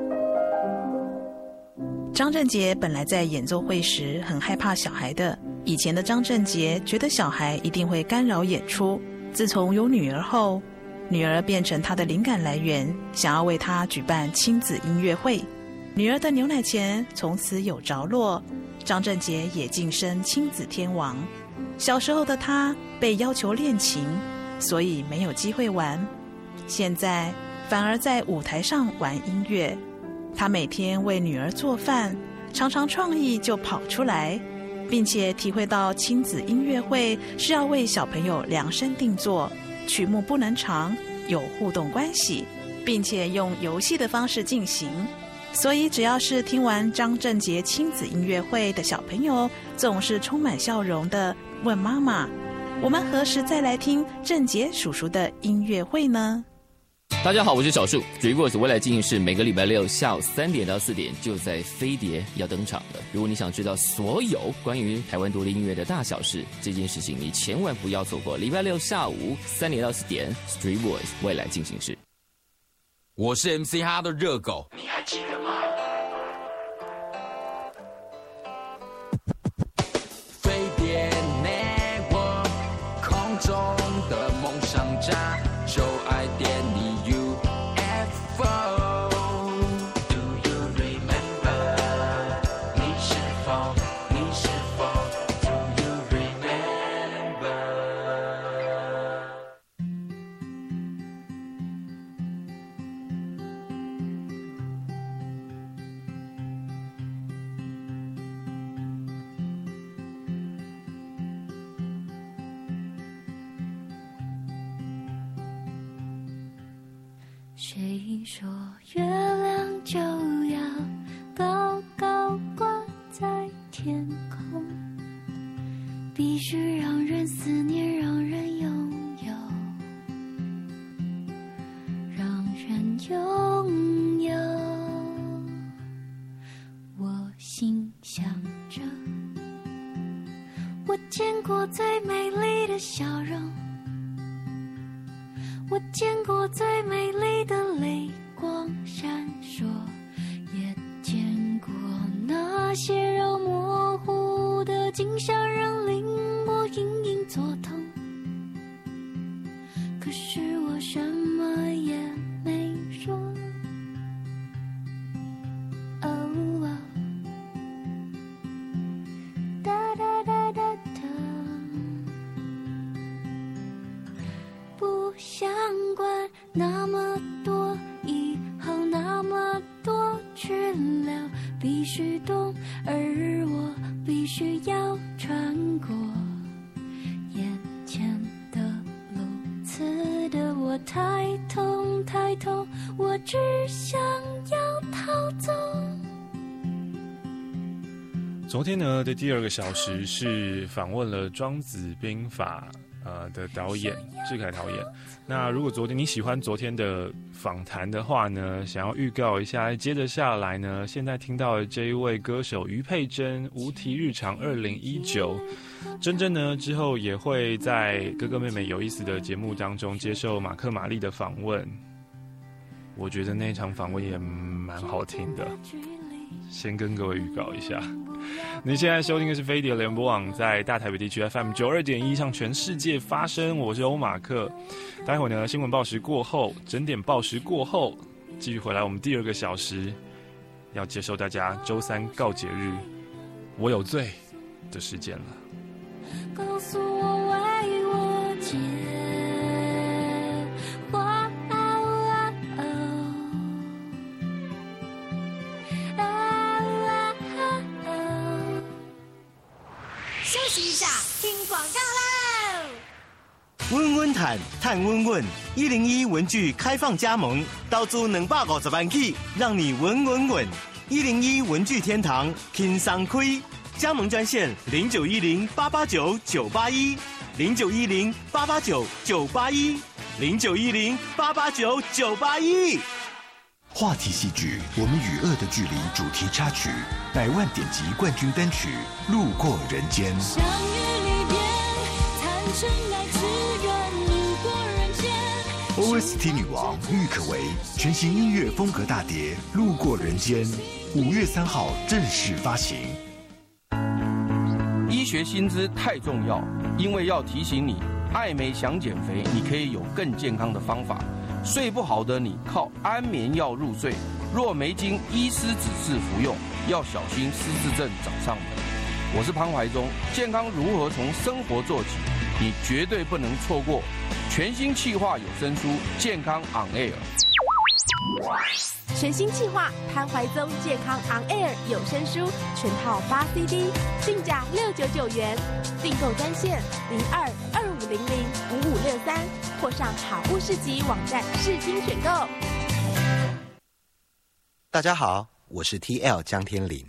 张振杰本来在演奏会时很害怕小孩的。以前的张振杰觉得小孩一定会干扰演出，自从有女儿后，女儿变成他的灵感来源，想要为他举办亲子音乐会。女儿的牛奶钱从此有着落，张振杰也晋升亲子天王。小时候的他被要求练琴，所以没有机会玩，现在反而在舞台上玩音乐。他每天为女儿做饭，常常创意就跑出来，并且体会到亲子音乐会是要为小朋友量身定做，曲目不能长，有互动关系，并且用游戏的方式进行。所以只要是听完张振杰亲子音乐会的小朋友，总是充满笑容的问妈妈，我们何时再来听振杰叔叔的音乐会呢？ 大家好，我是小树。Dreamworks 未来进行式每个礼拜六下午3点到4点就在飞碟要登场了。如果你想知道所有关于台湾独立音乐的大小事，这件事情你千万不要错过。礼拜六下午3点到4点 Dreamworks 未来进行式。 我是 MC 哈的热狗，你还记得吗？飞碟 Network 空中的梦想家，就爱点你 U。 谁说月亮就要高高挂在天空？必须让人思念，让人拥有，让人拥有。我心想着，我见过最美丽的笑容，我见过最美丽的泪光闪烁，也见过那些肉模糊的景象，让令我隐隐作痛。可是我什么也没说。哦哦，哒哒哒哒哒，不想管那么多，以后那么多去了，必须懂，而我必须要穿过眼前的路。刺的我太痛太痛，我只想要逃走。 昨天呢的第2个小时是访问了《庄子兵法》的导演志凯导演。那如果昨天你喜欢昨天的访谈的话呢，想要预告一下，接着下来呢，现在听到的这一位歌手于佩珍，无题日常2019，珍珍呢之后也会在哥哥妹妹有意思的节目当中接受马克玛丽的访问。我觉得那场访问也蛮好听的，先跟各位预告一下。你现在收听的是飞碟联播网，在大台北地区 FM 92.1向全世界发声，我是欧马克。待会呢，新闻报时过后，整点报时过后，继续回来我们第2个小时，要接受大家周三告解日我有罪的时间了。 告诉我为我解话。 休息一下，听广告喽！ 稳稳谈，谈稳稳。101文具开放加盟，到租250万起，让你稳稳稳。101文具天堂，轻松开。加盟专线0910-889-981，0910-889-981，0910-889-981。 话题戏剧《我们与恶的距离》主题插曲，100万点击冠军单曲《路过人间》。 相遇离别，谈真爱炽热，路过人间。 OST 女王郁可唯全新音乐风格大碟《路过人间》，5月3号正式发行。 医学新知太重要，因为要提醒你，爱美想减肥，你可以有更健康的方法。睡不好的你靠安眠药入睡，若没经医师指示服用，要小心失智症找上门。我是潘怀忠，健康如何从生活做起，你绝对不能错过全新企划有声书《健康 On Air》。 全新企划潘怀宗健康 On Air 有声书全套8 CD， 定价699元，订购专线02-2500-5563，或上好物市集网站视听选购。 大家好，我是 TL 江天林。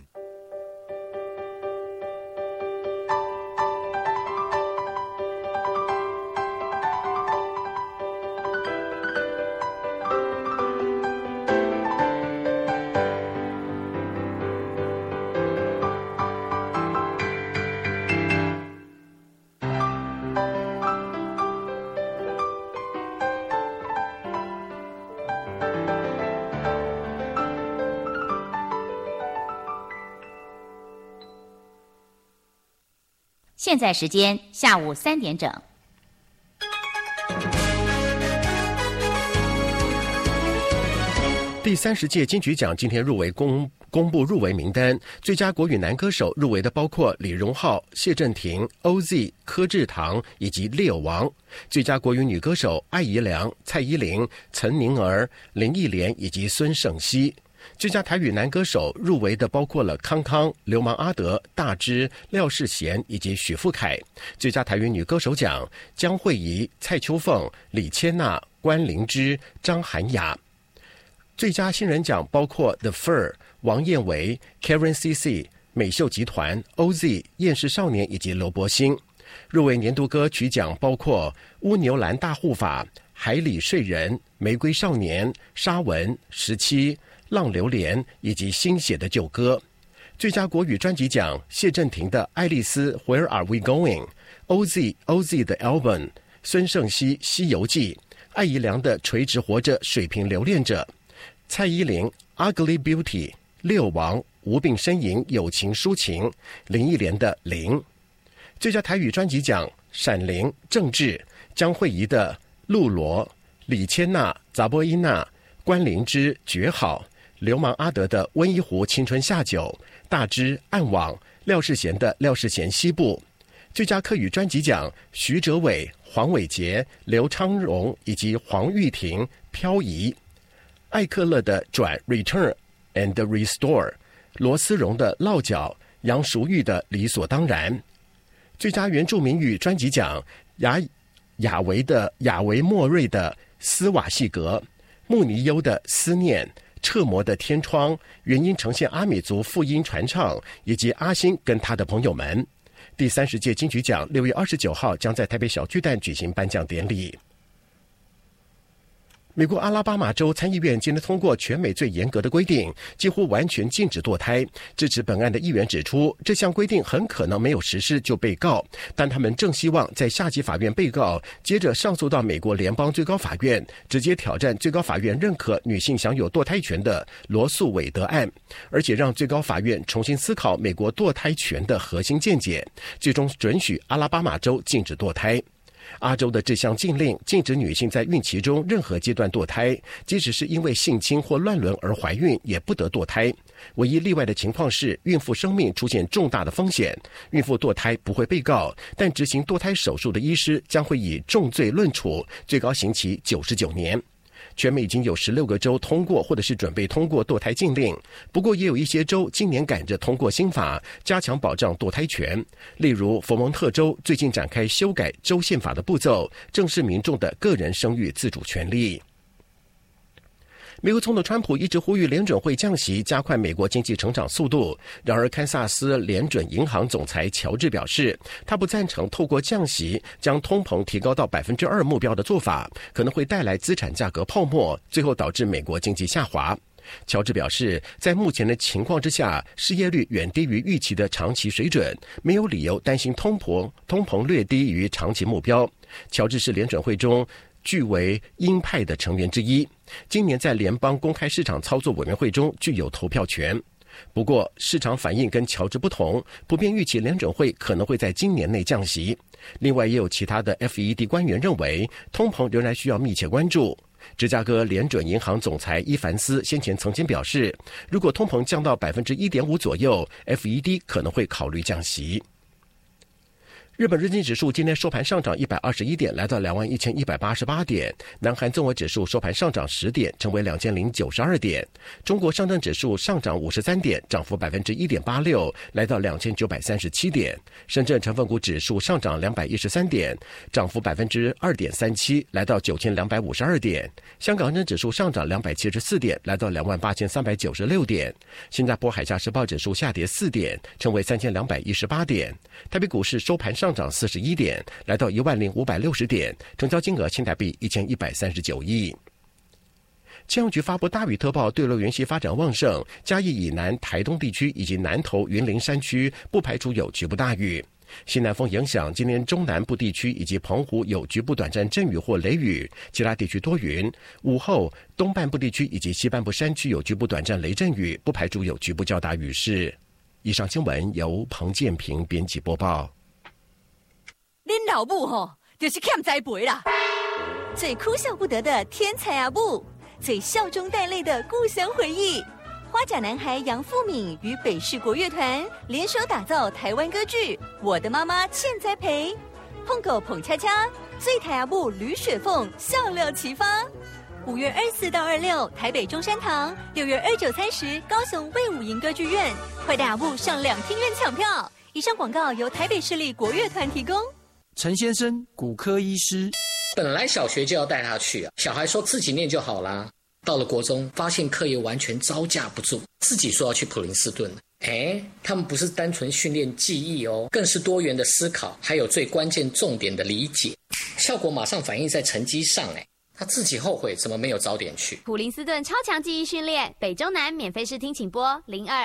现在时间下午3点整。 第30届金曲奖今天入围公布入围名单，最佳国语男歌手入围的包括李荣浩、谢震廷、OZ、柯志堂以及烈王；最佳国语女歌手艾怡良、蔡依林、岑宁儿、林忆莲以及孙盛熙。最佳台语男歌手入围的包括了康康、流氓阿德、大芝、廖世贤以及许富凯。最佳台语女歌手奖江慧仪、蔡秋凤、李千娜、关灵芝、张涵雅。 最佳新人奖包括 The Fur、王彦维、Karen CC、美秀集团、OZ、厌世少年以及刘柏辛。入围年度歌曲奖包括乌牛兰大护法、海里睡人、玫瑰少年、沙文、17、浪流连以及新写的旧歌。最佳国语专辑奖，谢震廷的《爱丽丝 Where Are We Going》， OZ 的 Album， 孙盛熙《西游记》，艾怡良的《垂直活着水平留恋者》，蔡依林 Ugly Beauty， 六王无病呻吟友情抒情，林忆莲的零。最佳台语专辑奖，闪灵郑智，江蕙怡的陆罗，李千娜杂波伊娜，关灵芝绝好，流氓阿德的温一壶青春下酒，大之暗网，廖世贤的廖世贤西部。最佳客语专辑奖，徐哲伟、黄伟杰、刘昌荣以及黄玉婷漂移。艾克勒的转 Return and Restore， 罗思荣的落脚，杨淑玉的理所当然。最佳原住民语专辑奖，亚维莫瑞的斯瓦细格，穆尼优的思念，彻摩的天窗，原音呈现阿美族复音传唱，以及阿星跟他的朋友们。第30届金曲奖6月29号将在台北小巨蛋举行颁奖典礼。美国阿拉巴马州参议院今天通过全美最严格的规定，几乎完全禁止堕胎。支持本案的议员指出，这项规定很可能没有实施就被告，但他们正希望在下级法院被告接着上诉到美国联邦最高法院，直接挑战最高法院认可女性享有堕胎权的罗诉韦德案，而且让最高法院重新思考美国堕胎权的核心见解，最终准许阿拉巴马州禁止堕胎。阿州的这项禁令禁止女性在孕期中任何阶段堕胎，即使是因为性侵或乱伦而怀孕也不得堕胎。唯一例外的情况是孕妇生命出现重大的风险，孕妇堕胎不会被告，但执行堕胎手术的医师将会以重罪论处，最高刑期99年。全美已经有16个州通过或者是准备通过堕胎禁令，不过也有一些州今年赶着通过新法，加强保障堕胎权。例如佛蒙特州最近展开修改州宪法的步骤，正视民众的个人生育自主权利。美国总统川普一直呼吁联准会降息，加快美国经济成长速度。然而，堪萨斯联准银行总裁乔治表示，他不赞成透过降息将通膨提高到2%目标的做法，可能会带来资产价格泡沫，最后导致美国经济下滑。乔治表示，在目前的情况之下，失业率远低于预期的长期水准，没有理由担心通膨略低于长期目标。乔治是联准会中具为鹰派的成员之一，今年在联邦公开市场操作委员会中具有投票权。不过市场反应跟乔治不同，普遍预期联准会可能会在今年内降息。另外也有其他的 FED 官员认为，通膨仍然需要密切关注。芝加哥联准银行总裁伊凡斯先前曾经表示，如果通膨降到 1.5% 左右， FED 可能会考虑降息。日本日经指数今天收盘上涨121点，来到21,188点。南韩综合指数收盘上涨10点，成为2092点。中国上证指数上涨53点，涨幅1.86%，来到2937点。深圳成分股指数上涨213点，涨幅2.37%，来到9252点。香港恒生指数上涨274点，来到28,396点。新加坡海峡时报指数下跌4点，成为3218点。台北股市收盘上涨41点，来到10560点，成交金额新台币1139亿。气象局发布大雨特报，对流云系发展旺盛，嘉义以南、台东地区以及南投、云林山区不排除有局部大雨。西南风影响，今天中南部地区以及澎湖有局部短暂阵雨或雷雨，其他地区多云。午后东半部地区以及西半部山区有局部短暂雷阵雨，不排除有局部较大雨势。以上新闻由彭建平编辑播报。 恁老母吼，就是欠栽培啦。最哭笑不得的天才阿母，最笑中带泪的故乡回忆。花甲男孩杨富敏与北市国乐团联手打造台湾歌剧《我的妈妈欠栽培》，碰狗捧恰恰，最台阿母吕雪凤笑料齐发。5月24到26台北中山堂，6月29、30高雄卫武营歌剧院，快带阿母上2厅院抢票。以上广告由台北市立国乐团提供。 陈先生，骨科医师。 本来小学就要带他去啊，小孩说自己念就好啦。 到了国中，发现课业完全招架不住，自己说要去普林斯顿了。他们不是单纯训练记忆哦，更是多元的思考，还有最关键重点的理解，效果马上反映在成绩上。他自己后悔怎么没有早点去。 普林斯顿超强记忆训练，北中南免费试听，请拨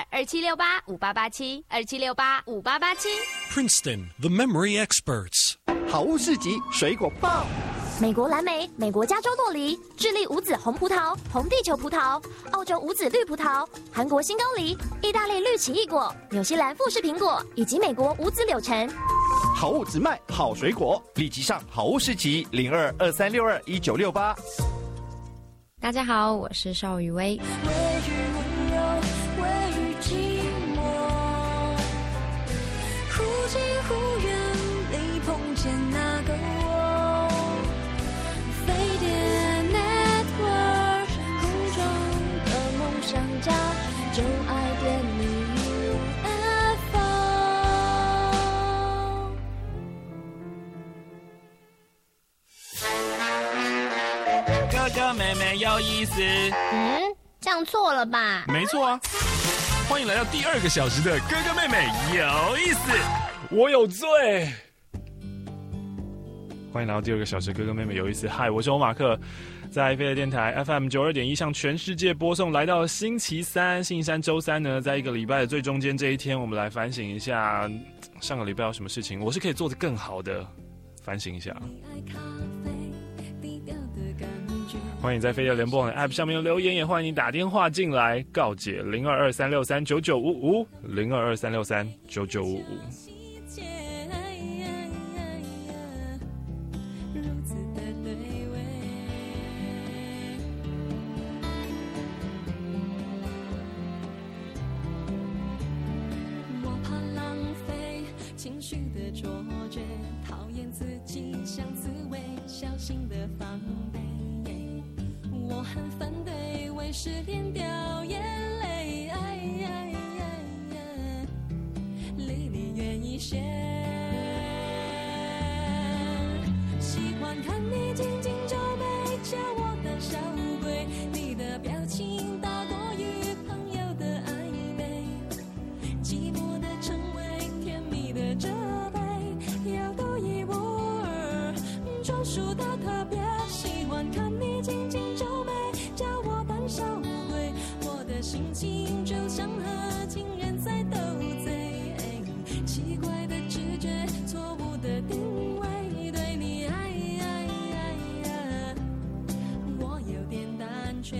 02-2768-5887，2768-5887。 Princeton, the memory experts。 好物市集水果报。 美国蓝莓、美国加州洛梨、智利无籽红葡萄、红地球葡萄、澳洲无籽绿葡萄、韩国新高梨、意大利绿奇异果、纽西兰富士苹果以及美国无籽柳橙。 好物只卖好水果，立即上好物市集0223621968。 大家好，我是邵雨薇。 就爱点你 UFO。 哥哥妹妹有意思。 这样错了吧？ 没错啊。欢迎来到第2个小时的哥哥妹妹有意思，我有罪。欢迎来到第2个小时，哥哥妹妹有意思。嗨，我是欧马克。在飞碟电台 FM 92.1向全世界播送。来到了星期三周三呢，在一个礼拜的最中间这一天，我们来反省一下上个礼拜有什么事情我是可以做得更好的，反省一下。欢迎在飞碟联播网的 App 上面留言，也欢迎你打电话进来告解0223639955 0223639955。 情绪的卓绝，讨厌自己像刺猬，小心的防备。我很反对为失恋掉眼泪，离你远一些。喜欢看你紧紧皱眉，叫我胆小鬼。你的表情大过于朋友的暧昧，寂寞的称谓。的这杯要独一无二，专属的特别。喜欢看你紧紧皱眉，叫我胆小鬼。我的心情就像和情人在斗嘴，奇怪的直觉，错误的定位。对你我有点胆怯。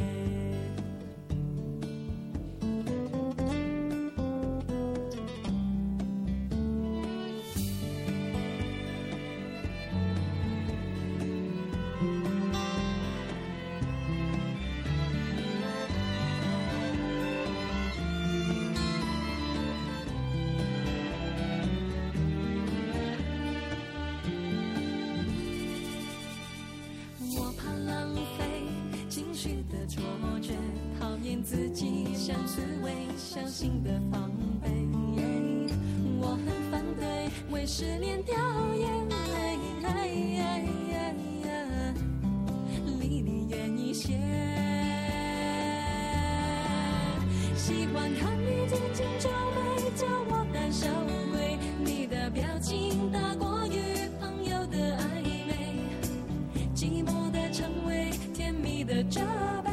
自己像刺猬，小心的防备。我很反对为失恋掉眼泪，离你远一些。喜欢看你紧紧皱眉，叫我胆小鬼。你的表情大过于朋友的暧昧，寂寞的称谓，甜蜜的责备。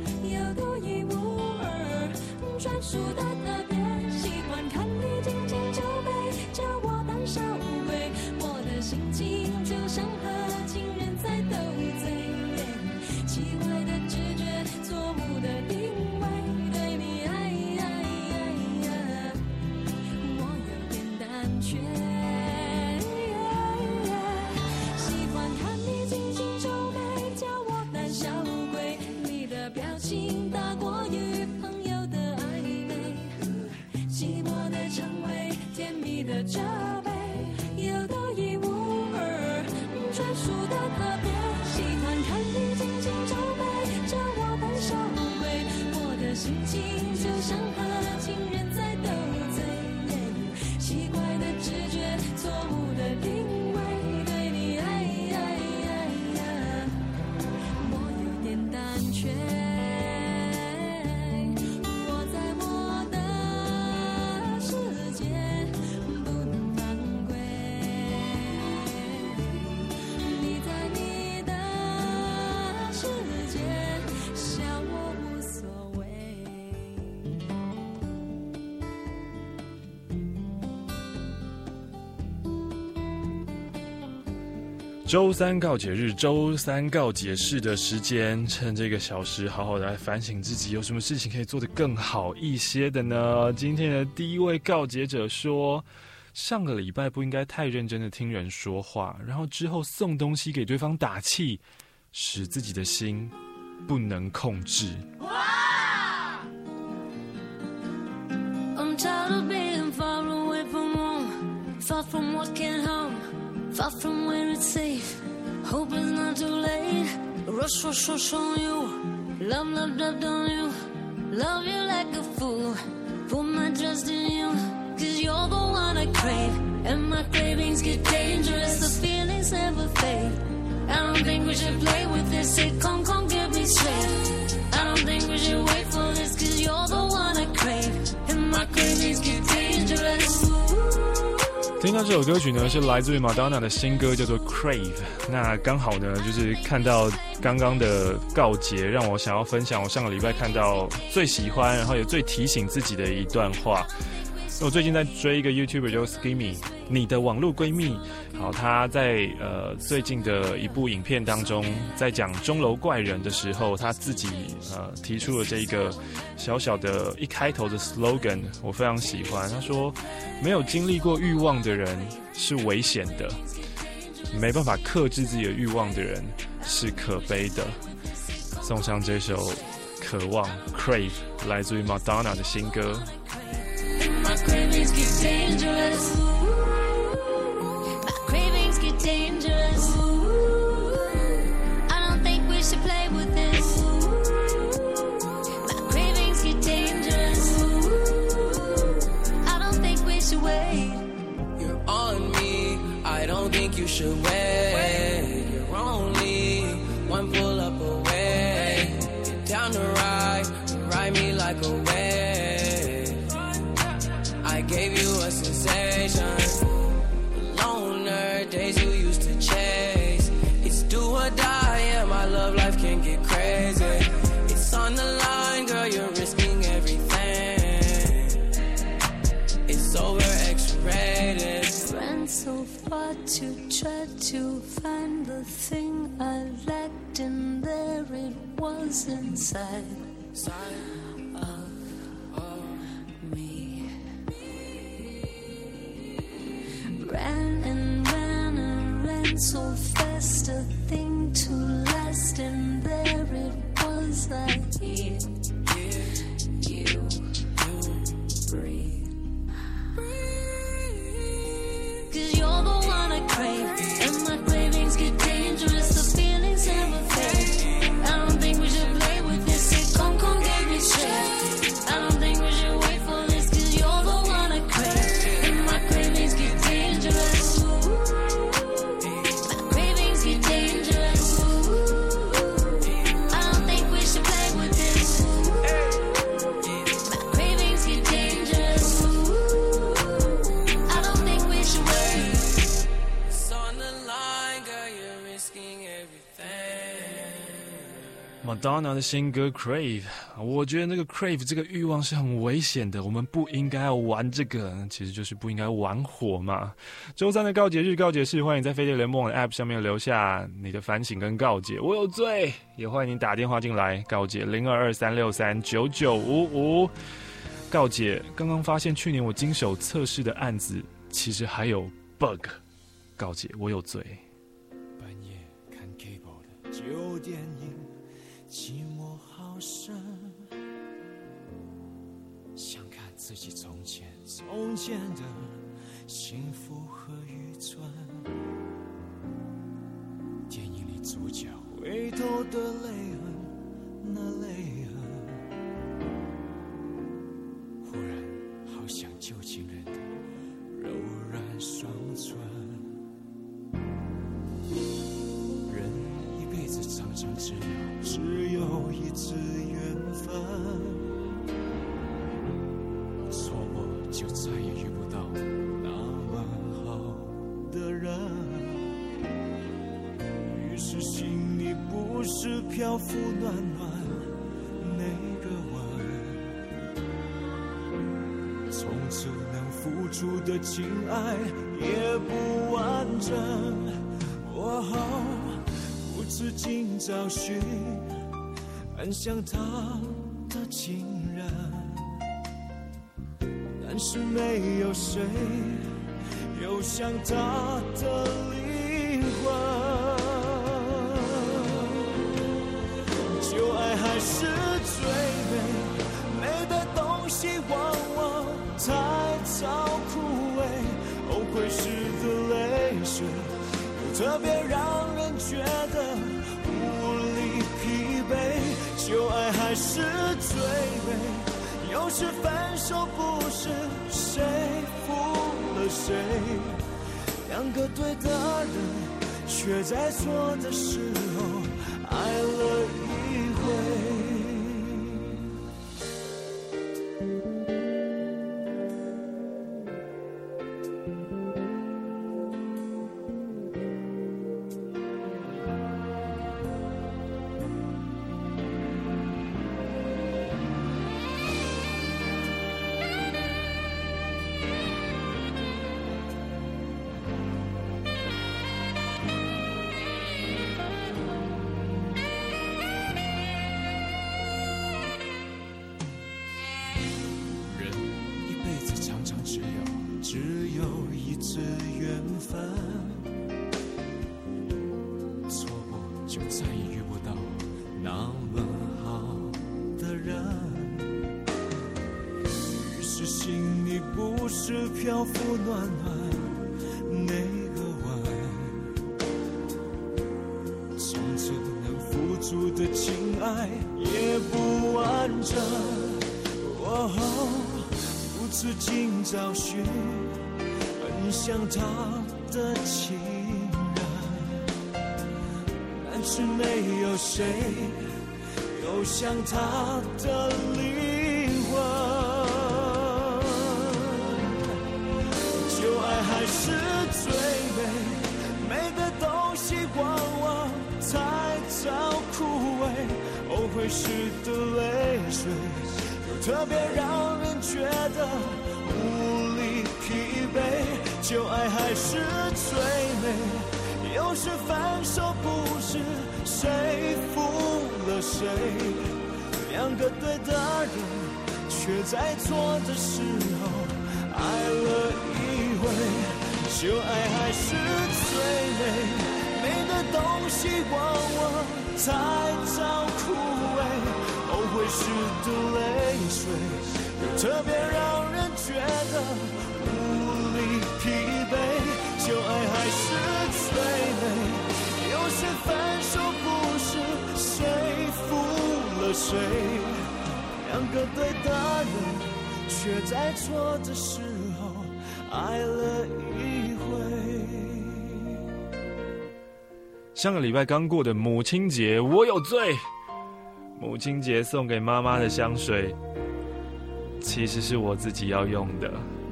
专属的特别，喜欢看你紧紧皱眉，叫我胆小鬼。我的心情就像和情人在斗嘴，奇怪的直觉，错误的定位。对你我有点胆怯。喜欢看你紧紧皱眉，叫我胆小鬼。你的表情大过于朋友的寂寞的称谓，甜蜜的责备，有独一无二，专属的特别。喜欢看你紧紧皱眉，叫我胆小鬼。我的心情就像和情人在斗嘴，奇怪的直觉，错误的定位。对你我有点胆怯。 周三告解日，周三告解室的时间，趁这个小时好好的来反省自己，有什么事情可以做得更好一些的呢？今天的第一位告解者说，上个礼拜不应该太认真的听人说话，然后之后送东西给对方打气，使自己的心不能控制。 I'm tired of being far away from home, far from what can harm, far from where it's safe. Hope it's not too late. Rush, rush, rush on you. Love, love, love on you. Love you like a fool. Put my trust in you. Cause you're the one I crave. And my cravings get dangerous. The feelings never fade. I don't think we should play with this. Say, come, come, get me straight. I don't think we should wait for this. Cause you're the one I crave. And my cravings get dangerous. 听到这首歌曲呢，是来自于 Madonna 的新歌，叫做 Crave。那刚好呢，就是看到刚刚的告解，让我想要分享我上个礼拜看到最喜欢，然后也最提醒自己的一段话。我最近在追一个 YouTuber 叫 Skimmy， 你的网络闺蜜。好，他在最近的一部影片当中，在讲钟楼怪人的时候，他自己提出了这一个小小的一开头的 slogan， 我非常喜欢。他说，没有经历过欲望的人是危险的，没办法克制自己的欲望的人是可悲的。送上这首渴望 Crave， 来自于 Madonna 的新歌。 My cravings get dangerous. My cravings get dangerous. I don't think we should play with this. My cravings get dangerous. I don't think we should wait. You're on me. I don't think you should wait. You're only one pull up away. Get down to ride me like a wave. I gave you a sensation. Loner days you used to chase. It's do or die, yeah, my love life can get crazy. It's on the line, girl, you're risking everything. It's over X-rated. Ran so far to try to find the thing I lacked, and there it was inside ran and ran and ran so fast, a thing to last, and there it was, I hear you breathe. Cause you're the one I crave, and my cravings get dangerous, the feelings never fade. I don't think we should play with this, say come, come get me straight. I don't think we should wait for this, cause you're the one I crave, and my cravings get dangerous. My cravings get dangerous. I don't think we should play with this. My cravings get dangerous. I don't think we should wait. It's on the line, girl, you're risking everything. Madonna 的新歌 Crave， 我觉得那个 Crave 这个欲望是很危险的，我们不应该要玩这个，其实就是不应该玩火嘛。周三的告解日告解室，欢迎在飞碟联盟的 App 上面留下你的反省跟告解，我有罪，也欢迎你打电话进来告解0223639955。告解，刚刚发现去年我经手测试的案子其实还有 bug， 告解，我有罪。 半夜看 cable 的旧电影，寂寞好深，想看自己从前的幸福和愚蠢。电影里主角回头的泪痕，那泪痕，忽然好像旧情人的柔软双唇。人一辈子常常只有一次缘分，错过就再也遇不到那么好的人。于是心里不是漂浮暖暖那个吻，从此能付出的情爱也不完整。我好尽找寻，很像他的情人，但是没有谁有像他的灵魂。旧爱还是最美，美的东西往往太早枯萎，后悔时的泪水又特别让人觉得无力疲惫。旧爱还是最美，有时分手不是谁负了谁，两个对的人却在错的时候爱了一回。只有一次缘分，错过就再也遇不到那么好的人。于是心里不是漂浮暖暖那个吻，从此能付出的情爱也不完整。如此尽找寻，很像他的情人，但是没有谁有像他的灵魂。旧爱还是最美，美的东西往往太早枯萎，后悔时的泪水特别让人觉得无力疲惫。旧爱还是最美，有时分手不是谁负了谁，两个对的人却在错的时候爱了一回。旧爱还是最美，美的东西往往太早枯萎，后悔时的泪水又特别让人觉得无力疲惫。旧爱还是最美，有时分手不是谁负了谁，两个对的人却在错的时候爱了一回。 上个礼拜刚过的母亲节，我有罪。母亲节送给妈妈的香水，其实是我自己要用的。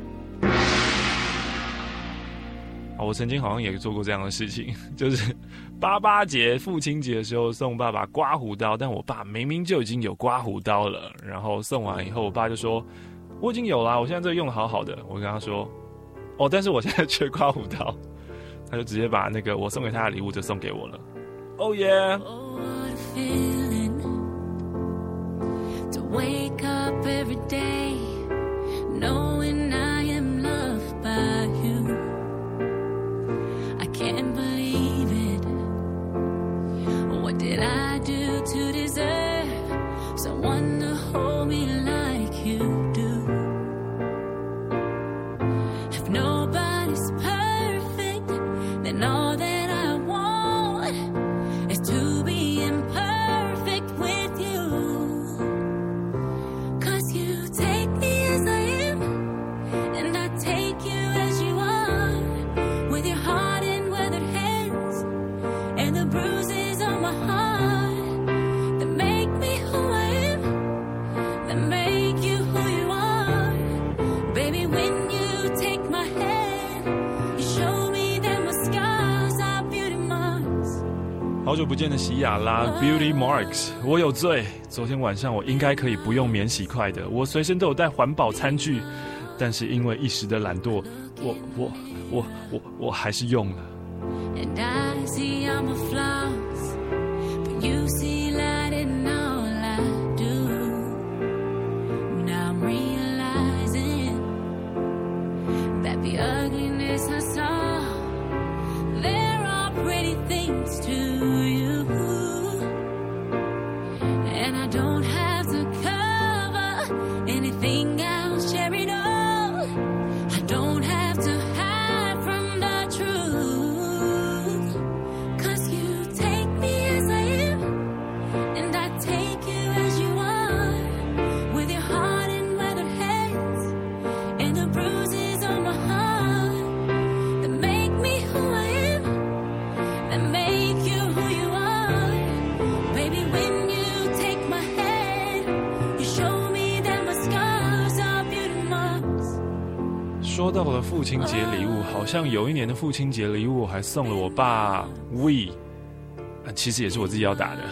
我曾经好像也做过这样的事情，就是88节父亲节的时候送爸爸刮胡刀，但我爸明明就已经有刮胡刀了，然后送完以后，我爸就说我已经有啦，我现在这个用的好好的。我跟他说但是我现在缺刮胡刀，他就直接把那个我送给他的礼物就送给我了。Oh yeah。 Wake up every day knowing I am loved by you. I can't believe it. What did I do to deserve someone to hold me like you do? If nobody's perfect, then all that I want is to be imperfect with you. 好久不见的喜雅拉 Beauty Marks， 我有罪。昨天晚上我应该可以不用免洗筷的，我随身都有带环保餐具，但是因为一时的懒惰，我还是用了。 And I see all my flaws, but You see light in all I do. Now I'm realizing that the ugliness I saw, there are pretty things to you, and I don't have to cover anything else, share it all. I don't have to hide from the truth, 'cause you take me as I am, and I take you as you are, with your heart in weathered hands and the bruises on my heart that make me who I am, that make you who you are. Baby, when you take my hand, you show me that my scars are beauty marks. 说到了父亲节礼物，好像有一年的父亲节礼物我还送了我爸 We， 其实也是我自己要打的。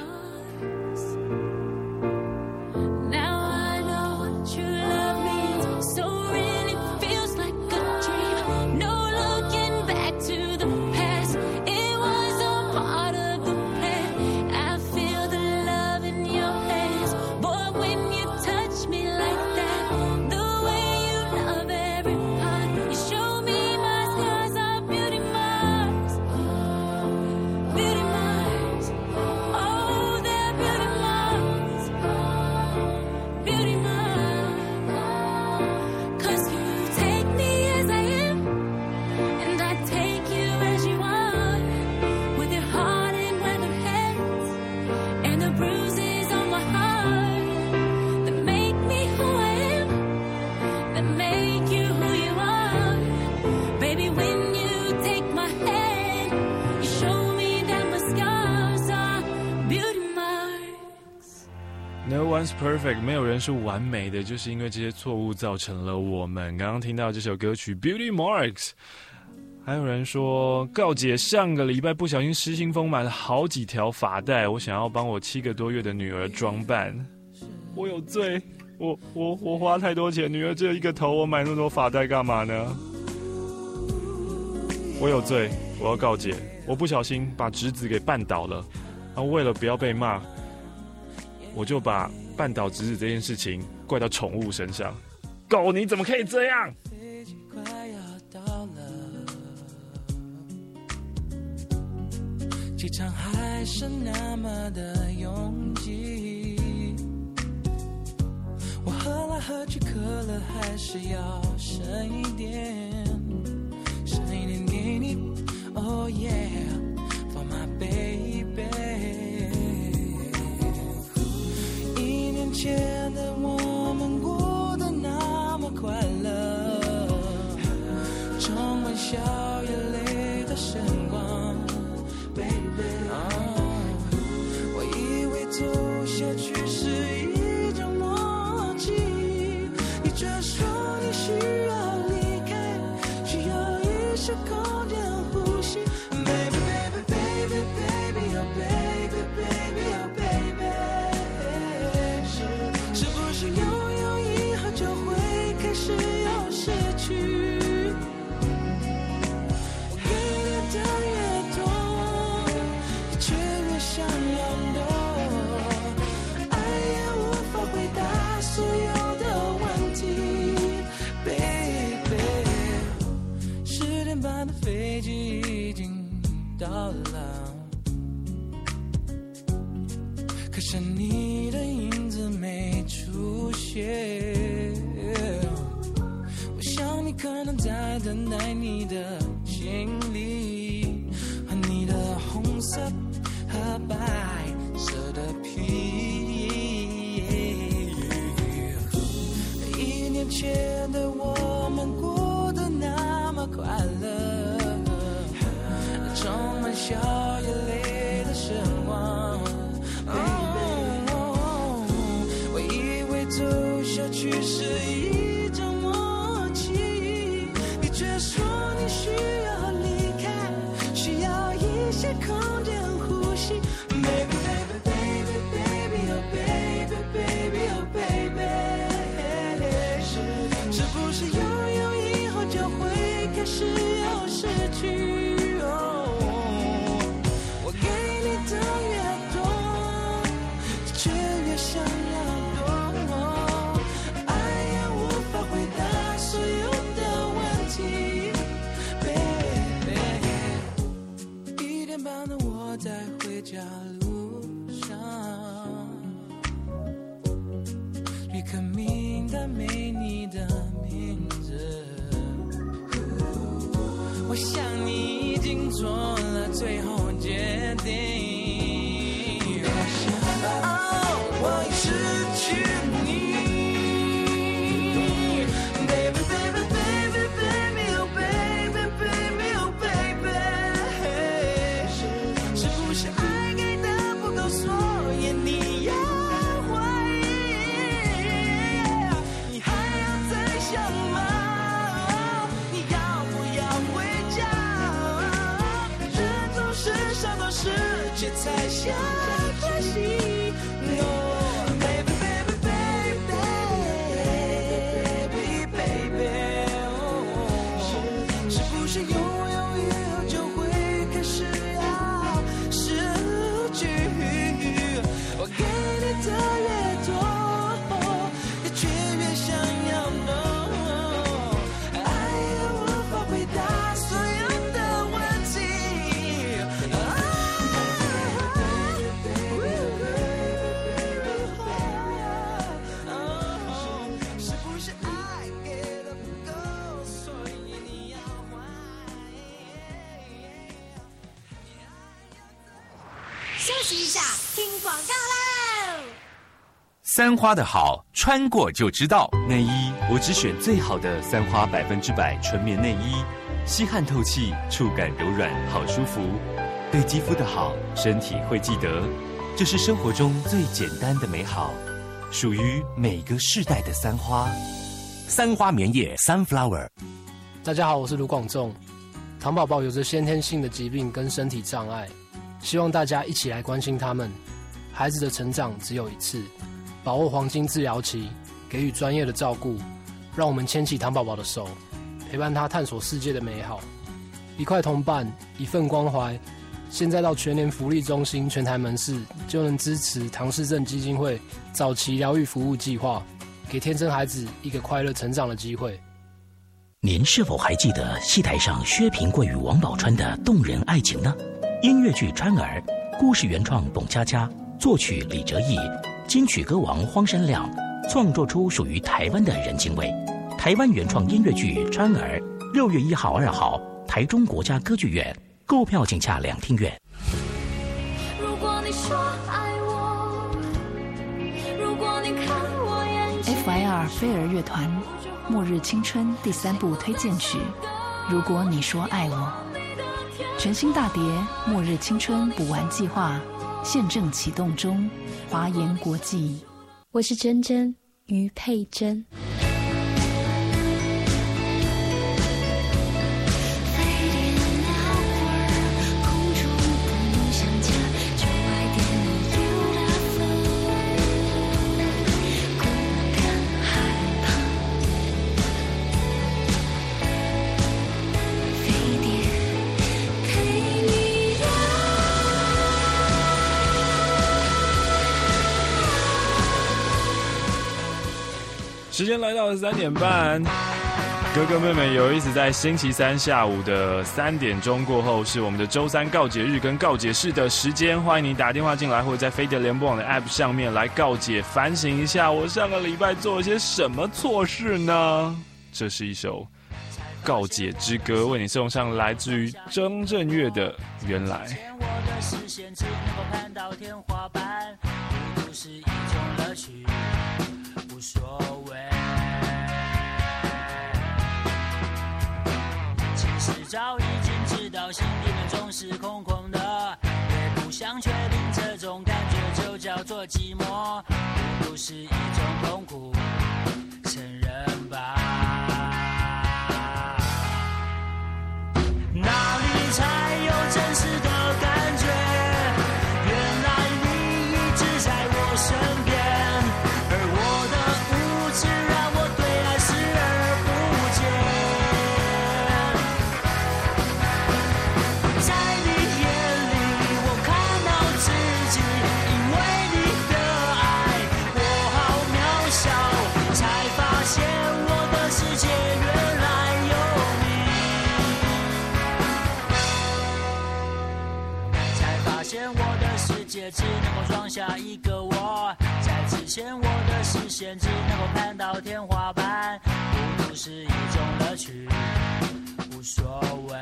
Now I know what true love means, so real it feels like a dream. No looking back to the past, it was all part of the plan. I feel the love in your hands, boy, when you touch me like that, the way you love every part, you show me my scars are beauty marks, beauty marks. Oh, they're beauty marks, beauty marks. 'Cause you take me as I am, and I take you as you are, with your heart in weathered hands and the bruises on my heart that make me who I am, that make you who you are. Baby, when you take my hand, you show me that my scars are beauty marks. No one's perfect， 没有人是完美的，就是因为这些错误造成了我们。刚刚听到这首歌曲 Beauty Marks， 还有人说告姐上个礼拜不小心失心疯买了好几条发带，我想要帮我7个多月的女儿装扮，我有罪，我花太多钱，女儿只有一个头，我买那么多发带干嘛呢？我有罪，我要告解，我不小心把侄子给绊倒了，为了不要被骂，我就把绊倒侄子这件事情怪到宠物身上。狗，你怎么可以这样？ 快要到了，机场还是那么的拥挤，我喝来喝去，渴了还是要剩一点，剩一点给你。Oh yeah, for my baby。1年前的我们过得那么快乐，充满笑眼泪的时光 ，baby。我以为走下去是一种默契，你却说你需要离开，需要一些空间呼吸 ，baby baby baby baby oh baby baby oh baby。是不是拥有以后就会开始又失去？我给你的越多，你却越想要多，爱也无法回答所有的问题 ，baby。10点半的飞机已经到了，可是你的影子没出现，我想你可能在等待你的行李和你的红色和白色的皮。1年前的我们过得那么快乐，充满笑眼泪的时光。我以为走下去是一种默契，你却说你需要离开，需要一些空间呼吸 ，baby baby baby baby oh baby baby oh baby。是不是拥有以后就会开始又失去？我给你的越多。 我在回家路上，旅客名单没你的名字，我想你已经做了最后决定。我已失去你 ，baby baby baby baby oh baby baby oh baby， 是不是爱给的不够，所以你要怀疑？你还要再想吗？你要不要回家？人总是上到世界才下决心。 三花的好，穿过就知道。 内衣我只选最好的三花100%纯棉内衣，吸汗透气，触感柔软，好舒服。对肌肤的好，身体会记得，这是生活中最简单的美好，属于每个世代的三花。 三花棉业 Sunflower。 大家好，我是卢广仲。糖宝宝有着先天性的疾病跟身体障碍，希望大家一起来关心他们。孩子的成长只有一次。把握黄金治疗期，给予专业的照顾，让我们牵起糖宝宝的手，陪伴他探索世界的美好。一块铜板，一份关怀。现在到全联福利中心全台门市，就能支持唐氏症基金会早期疗愈服务计划，给天生孩子一个快乐成长的机会。 您是否还记得戏台上薛平贵与王宝钏的动人爱情呢？音乐剧《钏儿》，故事原创董佳佳，作曲李哲毅。金曲歌王荒山亮创作出属于台湾的人情味。台湾原创音乐剧《钏儿》6月1号、2号，台中国家歌剧院，购票请洽两厅院。 如果你说爱我，如果你看我眼睛。 FIR 飞儿乐团《末日青春》第3部推荐曲《如果你说爱我》，全新大碟《末日青春补完计划》现正启动中。华研国际， 我是珍珍于佩珍。 时间来到了3点半，哥哥妹妹有意思，在星期三下午的3点钟过后，是我们的周三告解日跟告解室的时间。欢迎你打电话进来，或者在飞碟联播网的 App 上面来告解，反省一下我上个礼拜做了些什么错事呢？这是一首告解之歌，为你送上来自于张震岳的《原来》。 我的视线只能够看到天花板，不是一种乐趣，无所谓。其实早已经知道心里面总是空空的，也不想确定这种感觉就叫做寂寞，不是一种痛苦，承认吧。哪里才有真实的感觉？原来你一直在我身边，而我的无知让我对爱视而不见。在你眼里我看到自己，因为你的爱我好渺小。 现我的世界只能够装下一个我，在之前我的视线只能够看到天花板，孤独是一种乐趣，无所谓。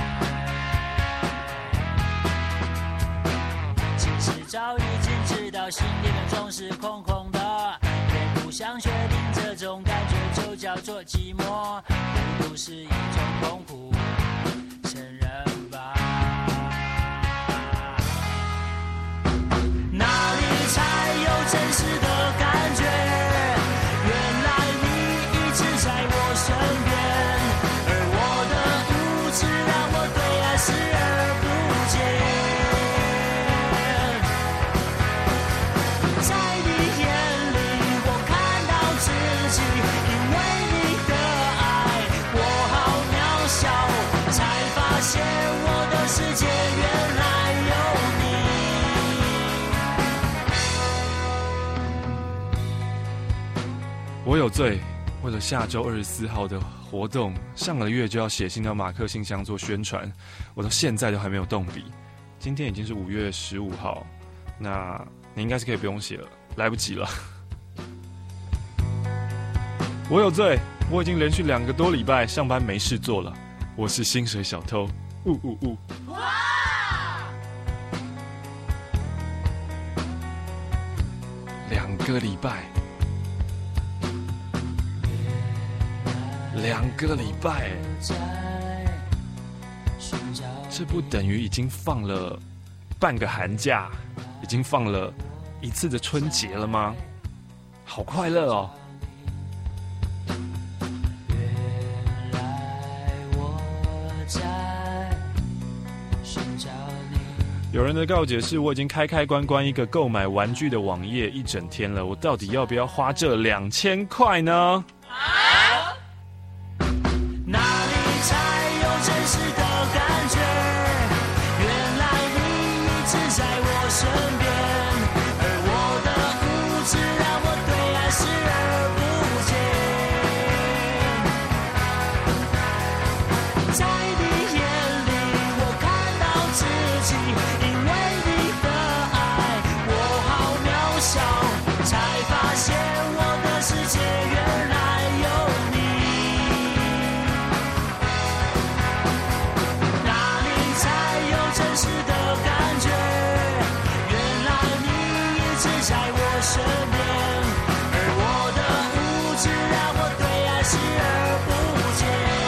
其实早已经知道心里面总是空空的，也不想确定这种感觉就叫做寂寞，孤独是一种痛苦，承认吧。哪里才有真实的感觉？原来你一直在我身边，而我的无知让我对爱视而不见。在你眼里我看到自己，因为你的爱我好渺小，才发现我的世界原来有你。 我有罪，为了下周24号的活动，上个月就要写信到马克信箱做宣传，我到现在都还没有动笔。今天已经是5月15号，那你应该是可以不用写了，来不及了。我有罪，我已经连续2个多礼拜上班没事做了，我是薪水小偷。哇！2个礼拜。2个礼拜，这不等于已经放了半个寒假，已经放了1次的春节了吗？好快乐哦！有人的告解是我已经开关一个购买玩具的网页1整天了，我到底要不要花这2000块呢？ 哪里才有真实的感觉？原来你一直在我身边，而我的无知让我对爱视而不见。在你眼里我看到自己，因为你的爱我好渺小，才发现我的世界原来有你。真实的感觉，原来你一直在我身边，而我的无知让我对爱视而不见。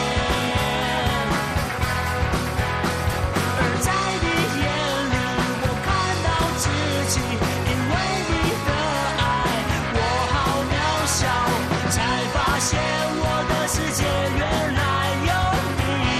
而在你眼里我看到自己，因为你的爱我好渺小，才发现我的世界原来有你。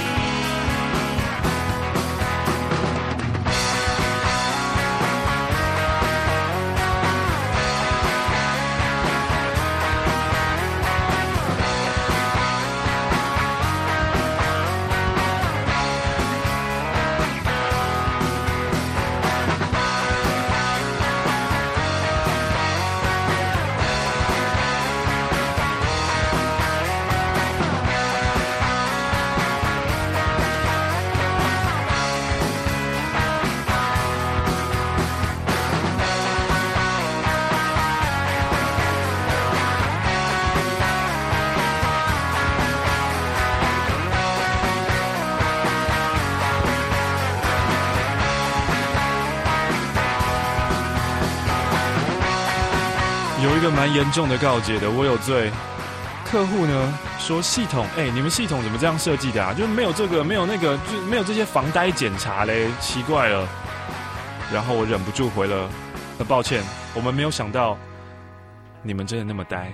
有一个蛮严重的告解的，我有罪。客户呢说系统，你们系统怎么这样设计的啊？就没有这个，没有那个，就没有这些防呆检查嘞，奇怪了。然后我忍不住回了，很抱歉，我们没有想到你们真的那么呆。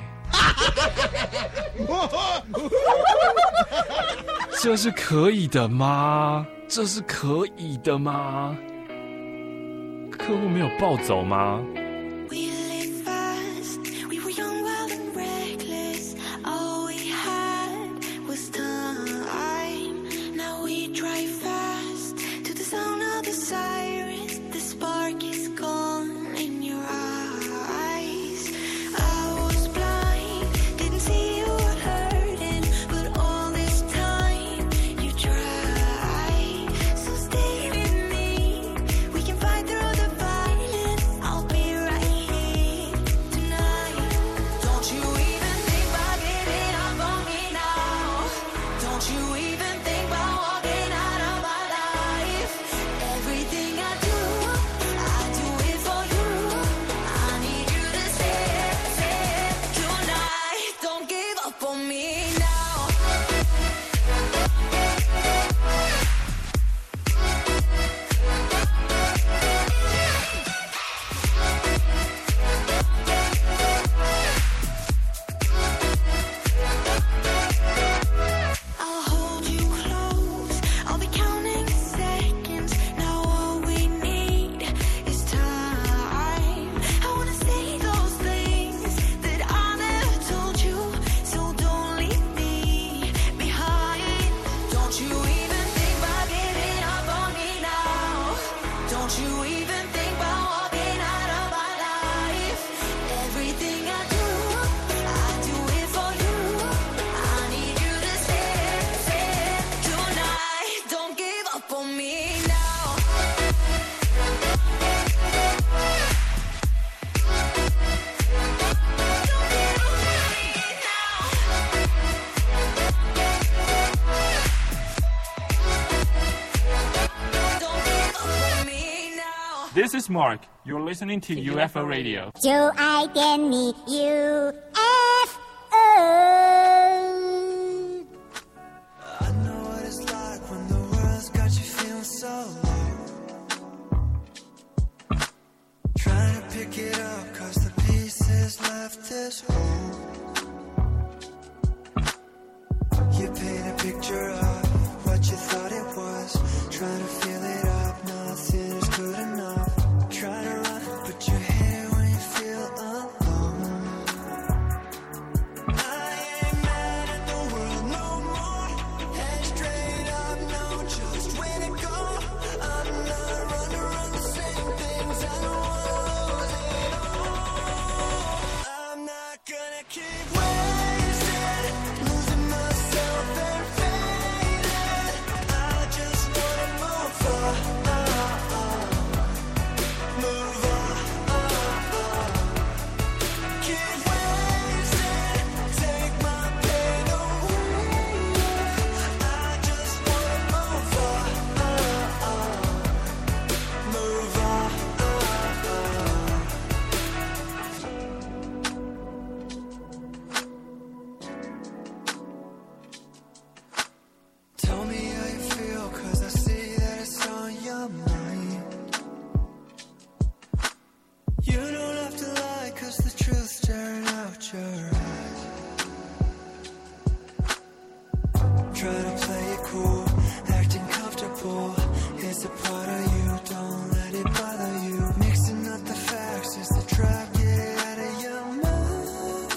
这是可以的吗？这是可以的吗？客户没有暴走吗？ We can Don't you even think about walking out of my life. Everything I do it for you. I need you to stay tonight. Don't give up on me now. This is Mark. You're listening to UFO Radio. 就爱点你 UFO。 I know what it's like when the world's got you feeling so low. Trying to pick it up 'cause the pieces left is home. You paint a picture of what you thought it was. Trying to fill it up, nothing is good enough. Try to run, but you're here when you feel alone. I ain't mad at the world no more. Head straight up, know just where to go. I'm not running the same things. I don't wanna lose it all. I'm not gonna keep wasting, losing myself and fading. I just wanna move on. Move on. Keep wasting, take my pain away. I just wanna move on. Move on. Tell me how you feel, 'cause I see that it's on your mind. You don't have to lie, 'cause the truth's staring out your eyes. Try to play it cool, acting comfortable. It's a part of you, don't let it bother you. Mixing up the facts is the trap, get it out of your mind.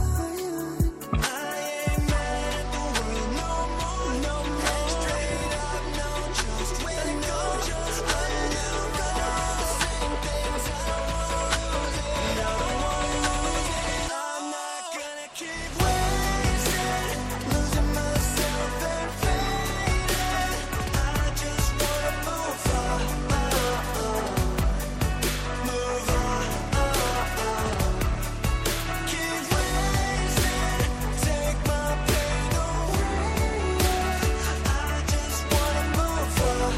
I ain't mad at the world no more, no more. Straight up, know just where to go. Just I'm not gonna the same things. I don't wanna lose it. I don't wanna lose it. I'm not gonna keep wasting, losing myself and fading. I just wanna move on. Move on. Keep wasting, take my pain away. I just wanna move on.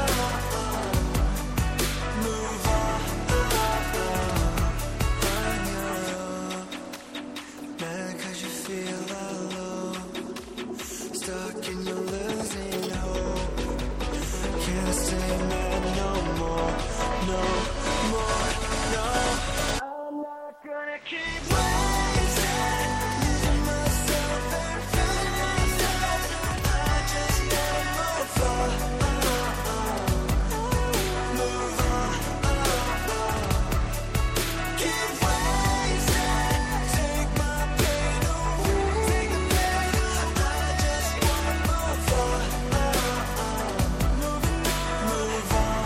Move on. On your own. Mad 'cause you feel alone. Stuck and you're losing hope. Can't stay mad no more. No more. No. I'm not gonna keep wasting, losing myself and fading. I just wanna move on. Move on. Keep wasting, take my pain away. I just wanna move on. Move on.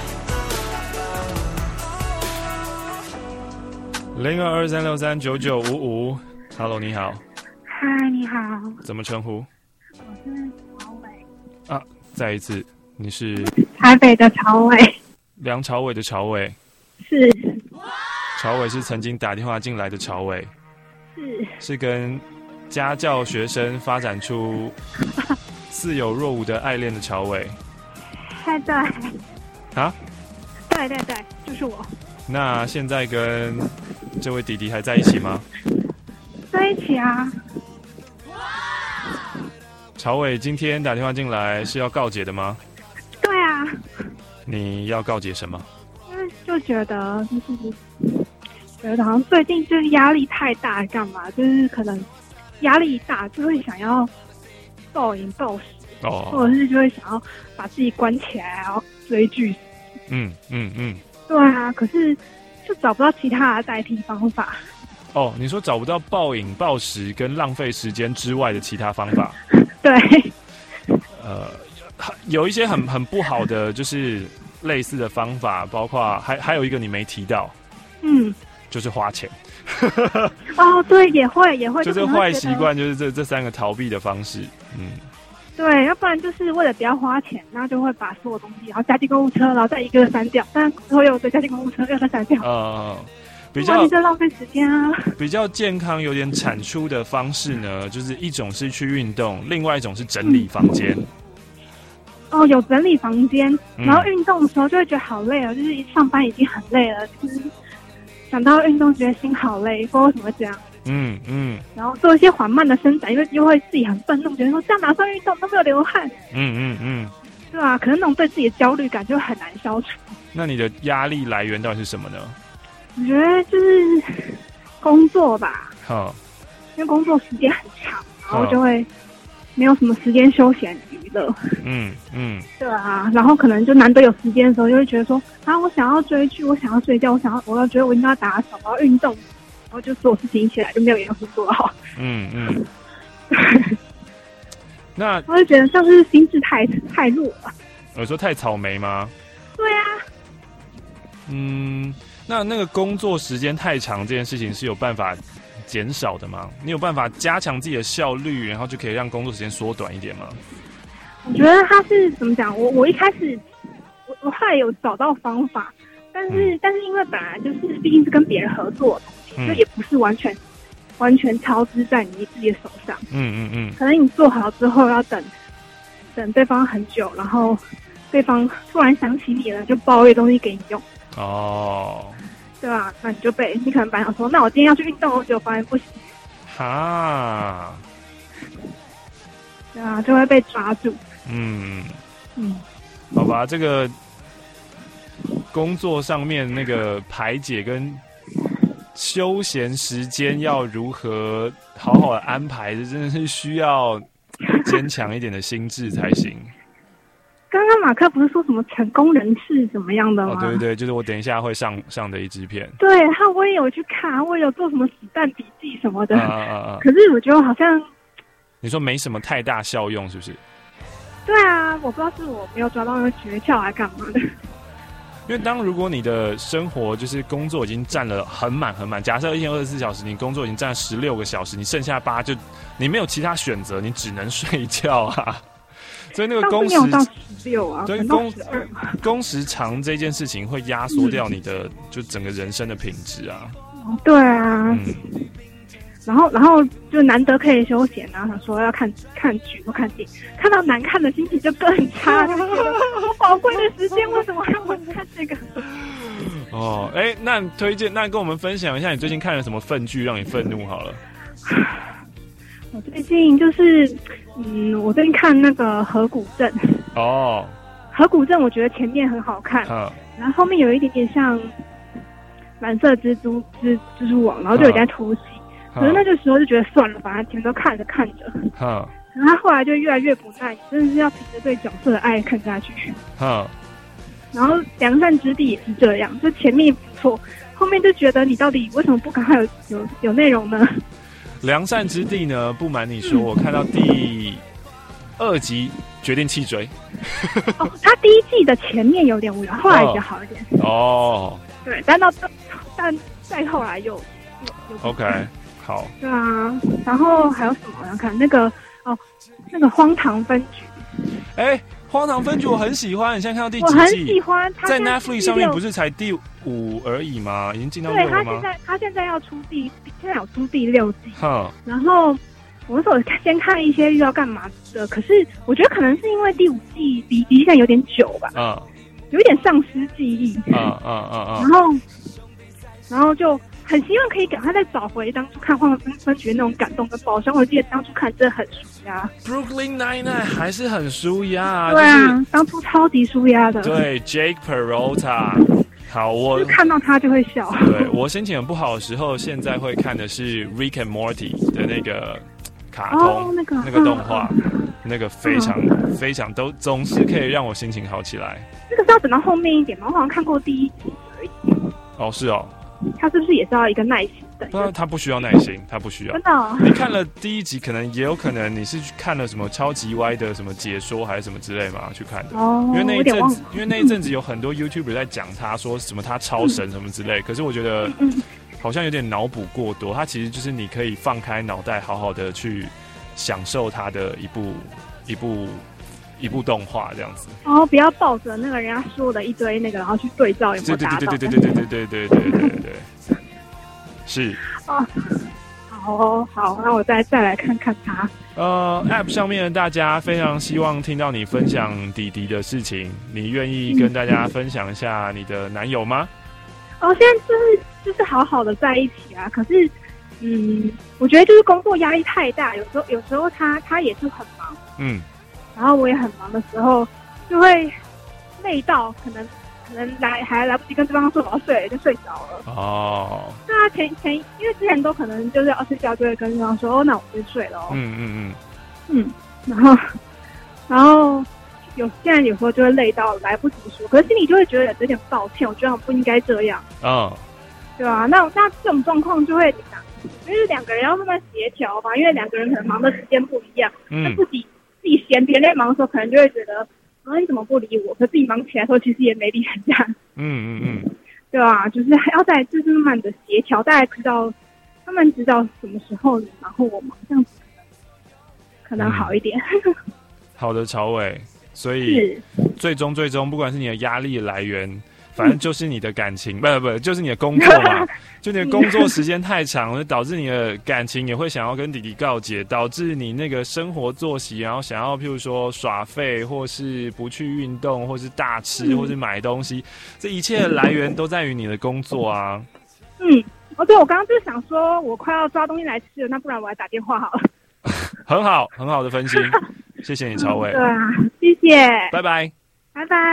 0223639955 ，Hello， 你好， 嗨，你好， 怎么称呼？ 我是曹伟啊，再一次，你是台北的曹伟， 梁朝伟的朝伟， 是朝伟是曾经打电话进来的朝伟，是跟家教学生发展出似有若无的爱恋的朝伟。 对啊？ 对，就是我。 那现在跟这位弟弟还在一起吗？ 在一起啊。 朝伟今天打电话进来是要告解的吗？ 对啊。 你要告解什么？ 因为就觉得好像最近就是压力太大，干嘛？就是可能压力大就会想要暴饮暴食，或者是就会想要把自己关起来，然后追剧。对啊，可是就找不到其他的代替方法。 哦，你说找不到暴饮暴食跟浪费时间之外的其他方法？ 对。 有一些很不好的，就是类似的方法，包括还有一个你没提到，就是花钱。 哦，对，也会， 就是坏习惯，就是这3个逃避的方式。 对，要不然就是为了不要花钱，那就会把所有东西，然后加进购物车，然后再一个删掉，但之后又再加进购物车，又再删掉。 比较在浪费时间啊。 比较健康、有点产出的方式呢，就是一种是去运动，另外一种是整理房间。 有整理房间，然后运动的时候就会觉得好累哦，就是上班已经很累了，就是想到运动觉得心好累，不知道为什么会这样。然后做一些缓慢的伸展，因为又会自己很愤怒，觉得说这样哪算运动，都没有流汗。对啊，可是那种对自己的焦虑感就很难消除。 那你的压力来源到底是什么呢？ 我觉得就是工作吧，因为工作时间很长，然后就会没有什么时间休闲娱乐。对啊，然后可能就难得有时间的时候，就会觉得说我想要追剧，我想要睡觉，我要觉得我应该要打扫，我要运动。然后就所有事情一起来就没有一样事做好。 那我就觉得像是心智太弱了。 有说太草莓吗？ 对啊。 那个工作时间太长这件事情是有办法减少的吗？你有办法加强自己的效率，然后就可以让工作时间缩短一点吗？ 我觉得他是怎么讲？我一开始我后来有找到方法，但是因为本来就是毕竟是跟别人合作的东西，就也不是完全操之在你自己的手上。可能你做好之后要等对方很久，然后对方突然想起你了，就包一个东西给你用。对吧？那你可能本来想说，那我今天要去运动，结果发现不行。对啊，就会被抓住。 好吧，这个工作上面那个排解跟休闲时间要如何好好的安排，这真的是需要坚强一点的心智才行。 刚刚马克不是说什么成功人士怎么样的吗？ 对，就是我等一下会上的一支片。 对，我也有去看，我也有做什么子弹笔记什么的。可是我觉得好像你说没什么太大效用，是不是？ 对啊，我不知道是我没有抓到那个诀窍还干嘛的。 因为如果你的生活就是工作已经占了很满，假设1天24小时，你工作已经占了16个小时，你剩下8就你没有其他选择，你只能睡觉啊。所以那个工时到16啊，对， 工时长这件事情会压缩掉你的就整个人生的品质啊。 对啊。然后就难得可以休闲啊，想说要看剧或看电影，看到难看的心情就更差。我宝贵的时间为什么让我看这个？ 那那跟我们分享一下你最近看了什么愤剧让你愤怒好了。 我最近就是我最近看那个河谷镇。河谷镇我觉得前面很好看，然后后面有一点点像蓝色蜘蛛网，然后就有点突袭。可是那个时候就觉得算了，反正前面都看着，可是他后来就越来越不耐，真的是要凭着对角色的爱看下去。然后良善之地也是这样，就前面不错，后面就觉得你到底为什么不赶快有内容呢？ 良善之地呢，不瞒你说，我看到第2集决定弃追。 他第1季的前面有点无聊，后来比较好一点。对，但再后来又 OK。好， 对啊，然后还有什么？我要看那个荒唐分局。 荒唐分局我很喜欢，你现在看到第几季？ 我很喜欢。 在 Netflix 上面不是才第5而已吗？已经进到6了吗？ 他现在要出现在有出第6季。然后我那时候先看一些要干嘛的，可是我觉得可能是因为第5季离现在有点久吧，有一点丧失记忆。然后就很希望可以赶快再找回当初看《荒唐分局》那种感动跟爆笑。我记得当初看真的很舒压， Brooklyn Nine-Nine 还是很舒压。 对啊，当初超级舒压的。 对 ，Jake Peralta。好，我看到他就会笑。 对，我心情很不好的时候，现在会看的是 Rick and Morty 的那个卡通，那个动画，那个非常都总是可以让我心情好起来。 那个是要等到后面一点吗？我好像看过第1集而已。 是哦。 他是不是也是要一个耐心等。 他不需要耐心，他不需要。 真的、哦？ 你看了第一集，可能也有可能你是看了什么超级歪的什么解说还是什么之类嘛去看的。 哦。 因为那一阵子有很多 YouTuber 在讲他说什么他超神什么之类，可是我觉得好像有点脑补过多。他其实就是你可以放开脑袋，好好的去享受他的一部动画这样子。 哦，不要抱着那个人家说的一堆那个，然后去对照有没有达到。 对，是。 哦，好，那我再来看看他。 App 上面的大家非常希望听到你分享弟弟的事情，你愿意跟大家分享一下你的男友吗？ 现在就是好好的在一起啊，可是我觉得就是工作压力太大，有时候他也是很忙，然后我也很忙的时候，就会累到可能还来不及跟对方说我要睡了，就睡着了。哦。那前因为之前都可能就是要睡觉，就会跟对方说那我先睡了。然后现在有时候就会累到来不及说，可是心里就会觉得有点抱歉，我觉得我不应该这样。对啊，那这种状况就会就是两个人要慢慢协调吧，因为两个人可能忙的时间不一样。那自己嫌别人忙的时候，可能就会觉得你怎么不理我？可自己忙起来的时候，其实也没理人家。对啊，就是要在就是慢慢的协调，大家慢慢知道什么时候你忙或我忙，这样子可能好一点。好的，朝伟。所以最终，不管是你的压力来源，反正就是你的感情，不，就是你的工作嘛。就你的工作时间太长，导致你的感情也会想要跟弟弟告解，导致你那个生活作息，然后想要譬如说耍废，或是不去运动，或是大吃，或是买东西，这一切的来源都在于你的工作啊。 对，我刚刚就是想说，我快要抓东西来吃了，那不然我来打电话好了。 很好的分析，谢谢你，朝伟。 对啊，谢谢， 拜拜， 拜拜。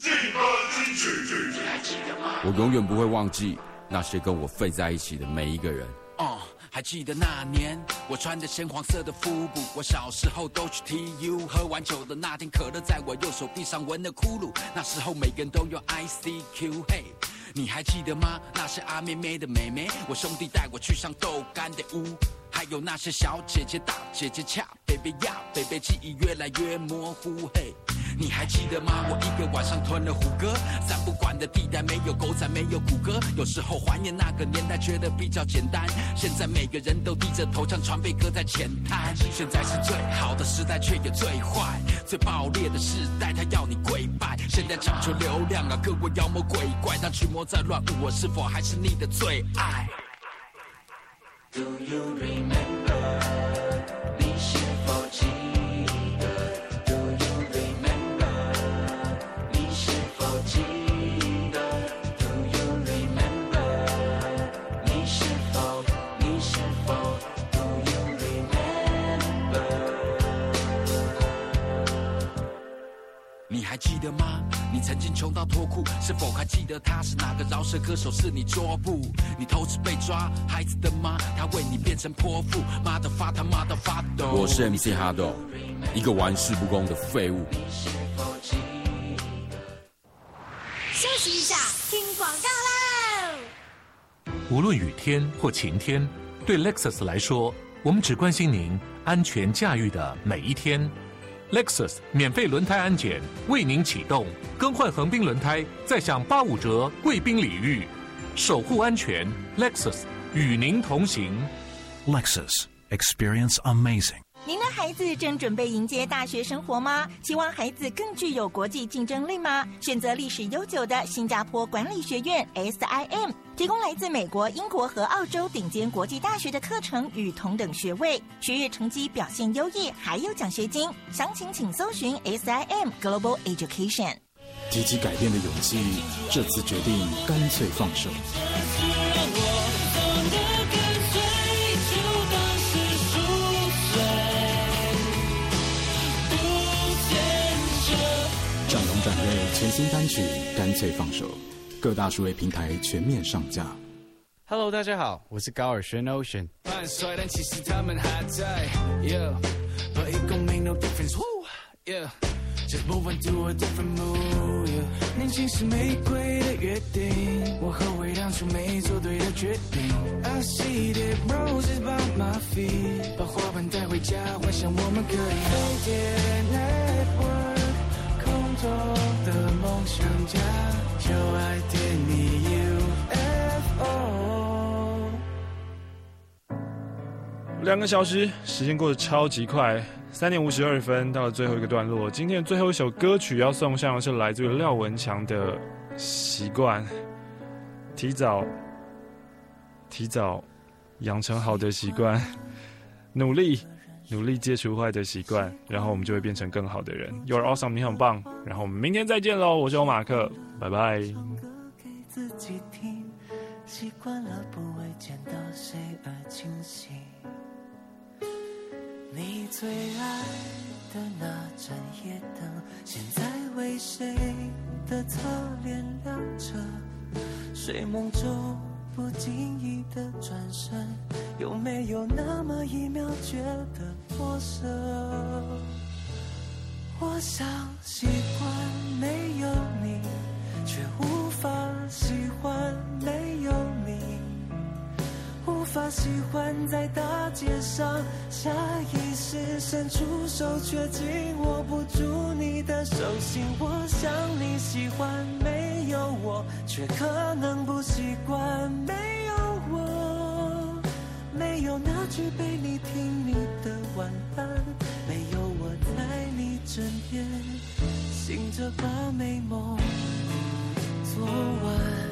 我永远不会忘记那些跟我废在一起的每一个人。 还记得那年，我穿着鲜黄色的腹部，我小时候都去 TU， 喝完酒的那天，可乐在我右手臂上纹了窟窿。那时候每个人都有 ICQ， 嘿。你还记得吗？那些阿妹妹的妹妹，我兄弟带我去上豆干的屋，还有那些小姐姐、大姐姐恰，baby 呀，baby 记忆越来越模糊，嘿。你还记得吗？我一个晚上吞了虎哥，三不管的地带没有狗仔，没有骨骼。有时候怀念那个年代，觉得比较简单。现在每个人都低着头，像船被搁在浅滩。现在是最好的时代，却也最坏、最爆裂的时代，他要你跪拜。现在讲求流量啊，各位妖魔鬼怪，当驱魔在乱舞，我是否还是你的最爱 ？Do you remember？ 你是否记得？你还记得吗？你曾经穷到脱裤，是否还记得他是哪个饶舌歌手？是你桌布，你偷吃被抓，孩子的妈，他为你变成泼妇，妈的发他妈的发抖。 我是 MC 哈豆，一个玩世不恭的废物。 休息一下，听广告喽。 无论雨天或晴天，对 Lexus 来说，我们只关心您安全驾驭的每一天。Lexus 免费轮胎安检为您启动，更换横滨轮胎再享85折贵宾礼遇，守护安全 ，Lexus 与您同行。 Lexus Experience Amazing。 您的孩子正准备迎接大学生活吗？期望孩子更具有国际竞争力吗？选择历史悠久的新加坡管理学院 SIM， 提供来自美国、英国和澳洲顶尖国际大学的课程与同等学位，学业成绩表现优异，还有奖学金。详情请搜寻 SIM Global Education。 积极改变的勇气，这次决定干脆放手。战龙展锐全新单曲《干脆放手》，各大数位平台全面上架。 Hello， 大家好，我是高尔宣 Ocean。 蛮帅，但其实他们还在 ，Yeah， but it gon' make no difference， Yeah。 Just move on to a different mood, yeah. 年轻是玫瑰的约定，我后悔当初没做对的决定。I see the roses by my feet， 把花瓣带回家，幻想我们可以飞碟 network， 空中的梦想家，就爱点你 UFO。 2个小时，时间过得超级快。3点52分，到了最后一个段落。今天的最后一首歌曲要送上的是来自于廖文强的《习惯》，提早养成好的习惯，努力戒除坏的习惯，然后我们就会变成更好的人。You are awesome， 你很棒。然后我们明天再见喽，我是欧马克，拜拜。 自己听，习惯了不为见到谁而清醒。你最爱的那盏夜灯，现在为谁的侧脸亮着？睡梦中不经意的转身，有没有那么一秒觉得陌生？我想习惯没有你，却无法喜欢没有你。无法喜欢在大街上，下意识伸出手，却紧握不住你的手心。我想你喜欢没有我，却可能不习惯没有我。没有那句陪你听你的晚安，没有我在你枕边，醒着把美梦做完。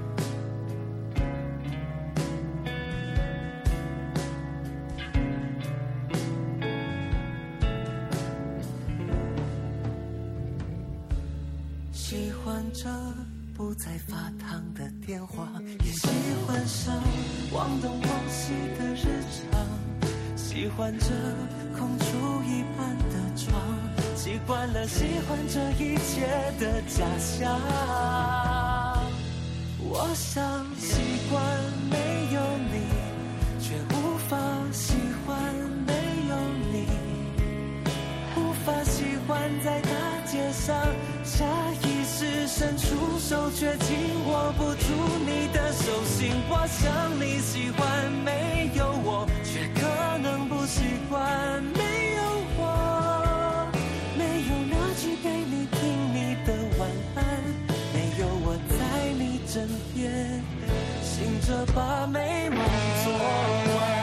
喜欢着不再发烫的电话，也喜欢上忘东忘西的日常，喜欢着空出一半的床，习惯了喜欢这一切的假象。我想习惯没有你，却无法喜欢没有你，无法喜欢在大街上，下意识伸出手，却紧握不住你的手心。我想你喜欢没有我，却可能不习惯没有我。没有那句陪你听你的晚安，没有我在你枕边，醒着把美梦做完。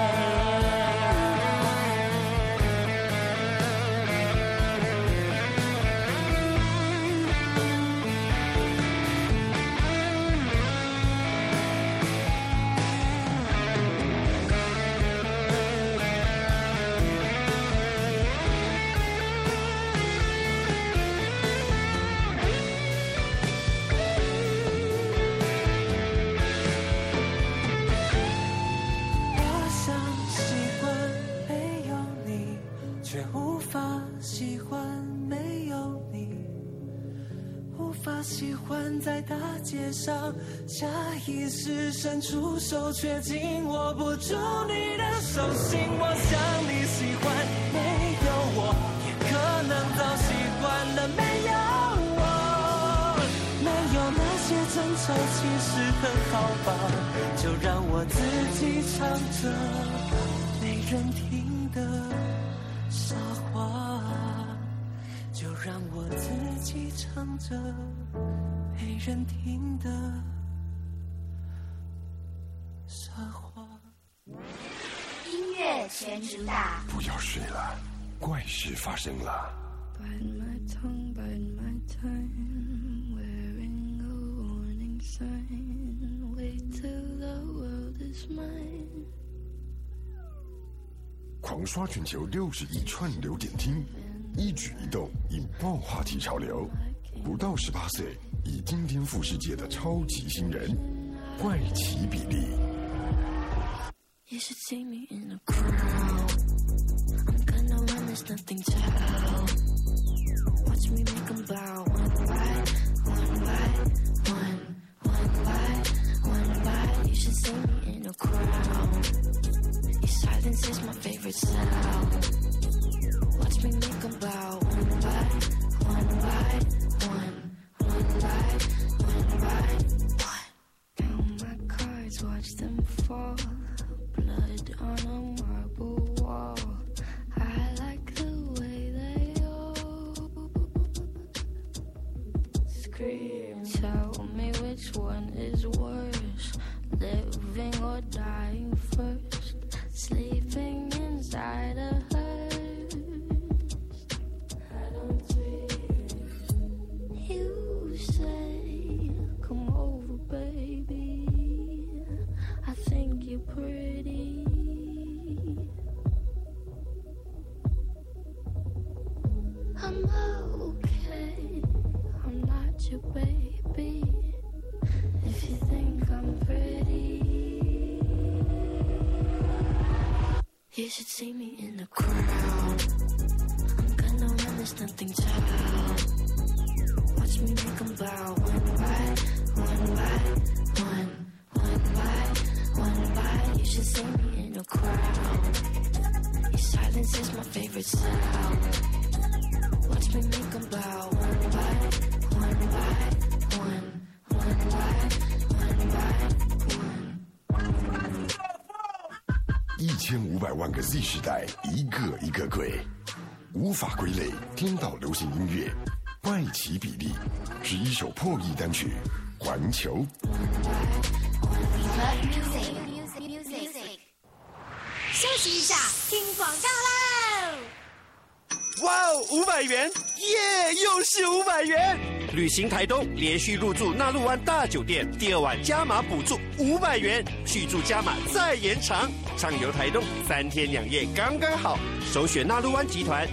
喜欢没有你，无法喜欢在大街上，下意识伸出手，却紧握不住你的手心。我想你喜欢没有我，也可能早习惯了没有我。没有那些争吵其实很好吧，就让我自己唱着没人听的傻话，就让我自己唱着没人听的傻话。 音乐全主打， 不要睡了，怪事发生了。 Bite my tongue, bite my time, wearing a warning sign. Wait till the world is mine. 狂刷全球60亿串流点听，一举一动引爆话题潮流。不到18岁，已经颠覆世界的超级新人，怪奇比利。 You should see me in a crowd. I'm gonna run, there's nothing to help. Watch me make them bow one by one by one, one by one by. You should see me in a crowd. Your silence is my favorite sound. Watch me make them bow one by one watch them fall, blood on a marble wall. I like the way they all scream. Tell me which one is worse, living or dying first, sleeping inside a hearse. I don't dream. You say, come over, baby, I think you're pretty. I'm okay, I'm not your baby, if you think I'm pretty. You should see me in the crowd, I'm gonna run, there's nothing to out. Watch me make them bow, one by one by one, one by one by. You should see me in the crowd, your silence is my favorite sound. Watch me make them bow, one by one by one, one by one by one. 1500万个 Z 时代，一个一个鬼，无法归类。听到流行音乐，怪奇比例是一首破译单曲，《环球》。 休息一下，听广告喽！ 哇哦，500元，耶，又是500元！旅行台东，连续入住纳鹿湾大酒店，第2晚加码补助500元，续住加码再延长。畅游台东3天2夜刚刚好，首选纳鹿湾集团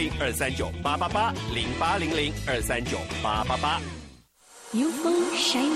0800-239-888，0800-239-888。 有风闪。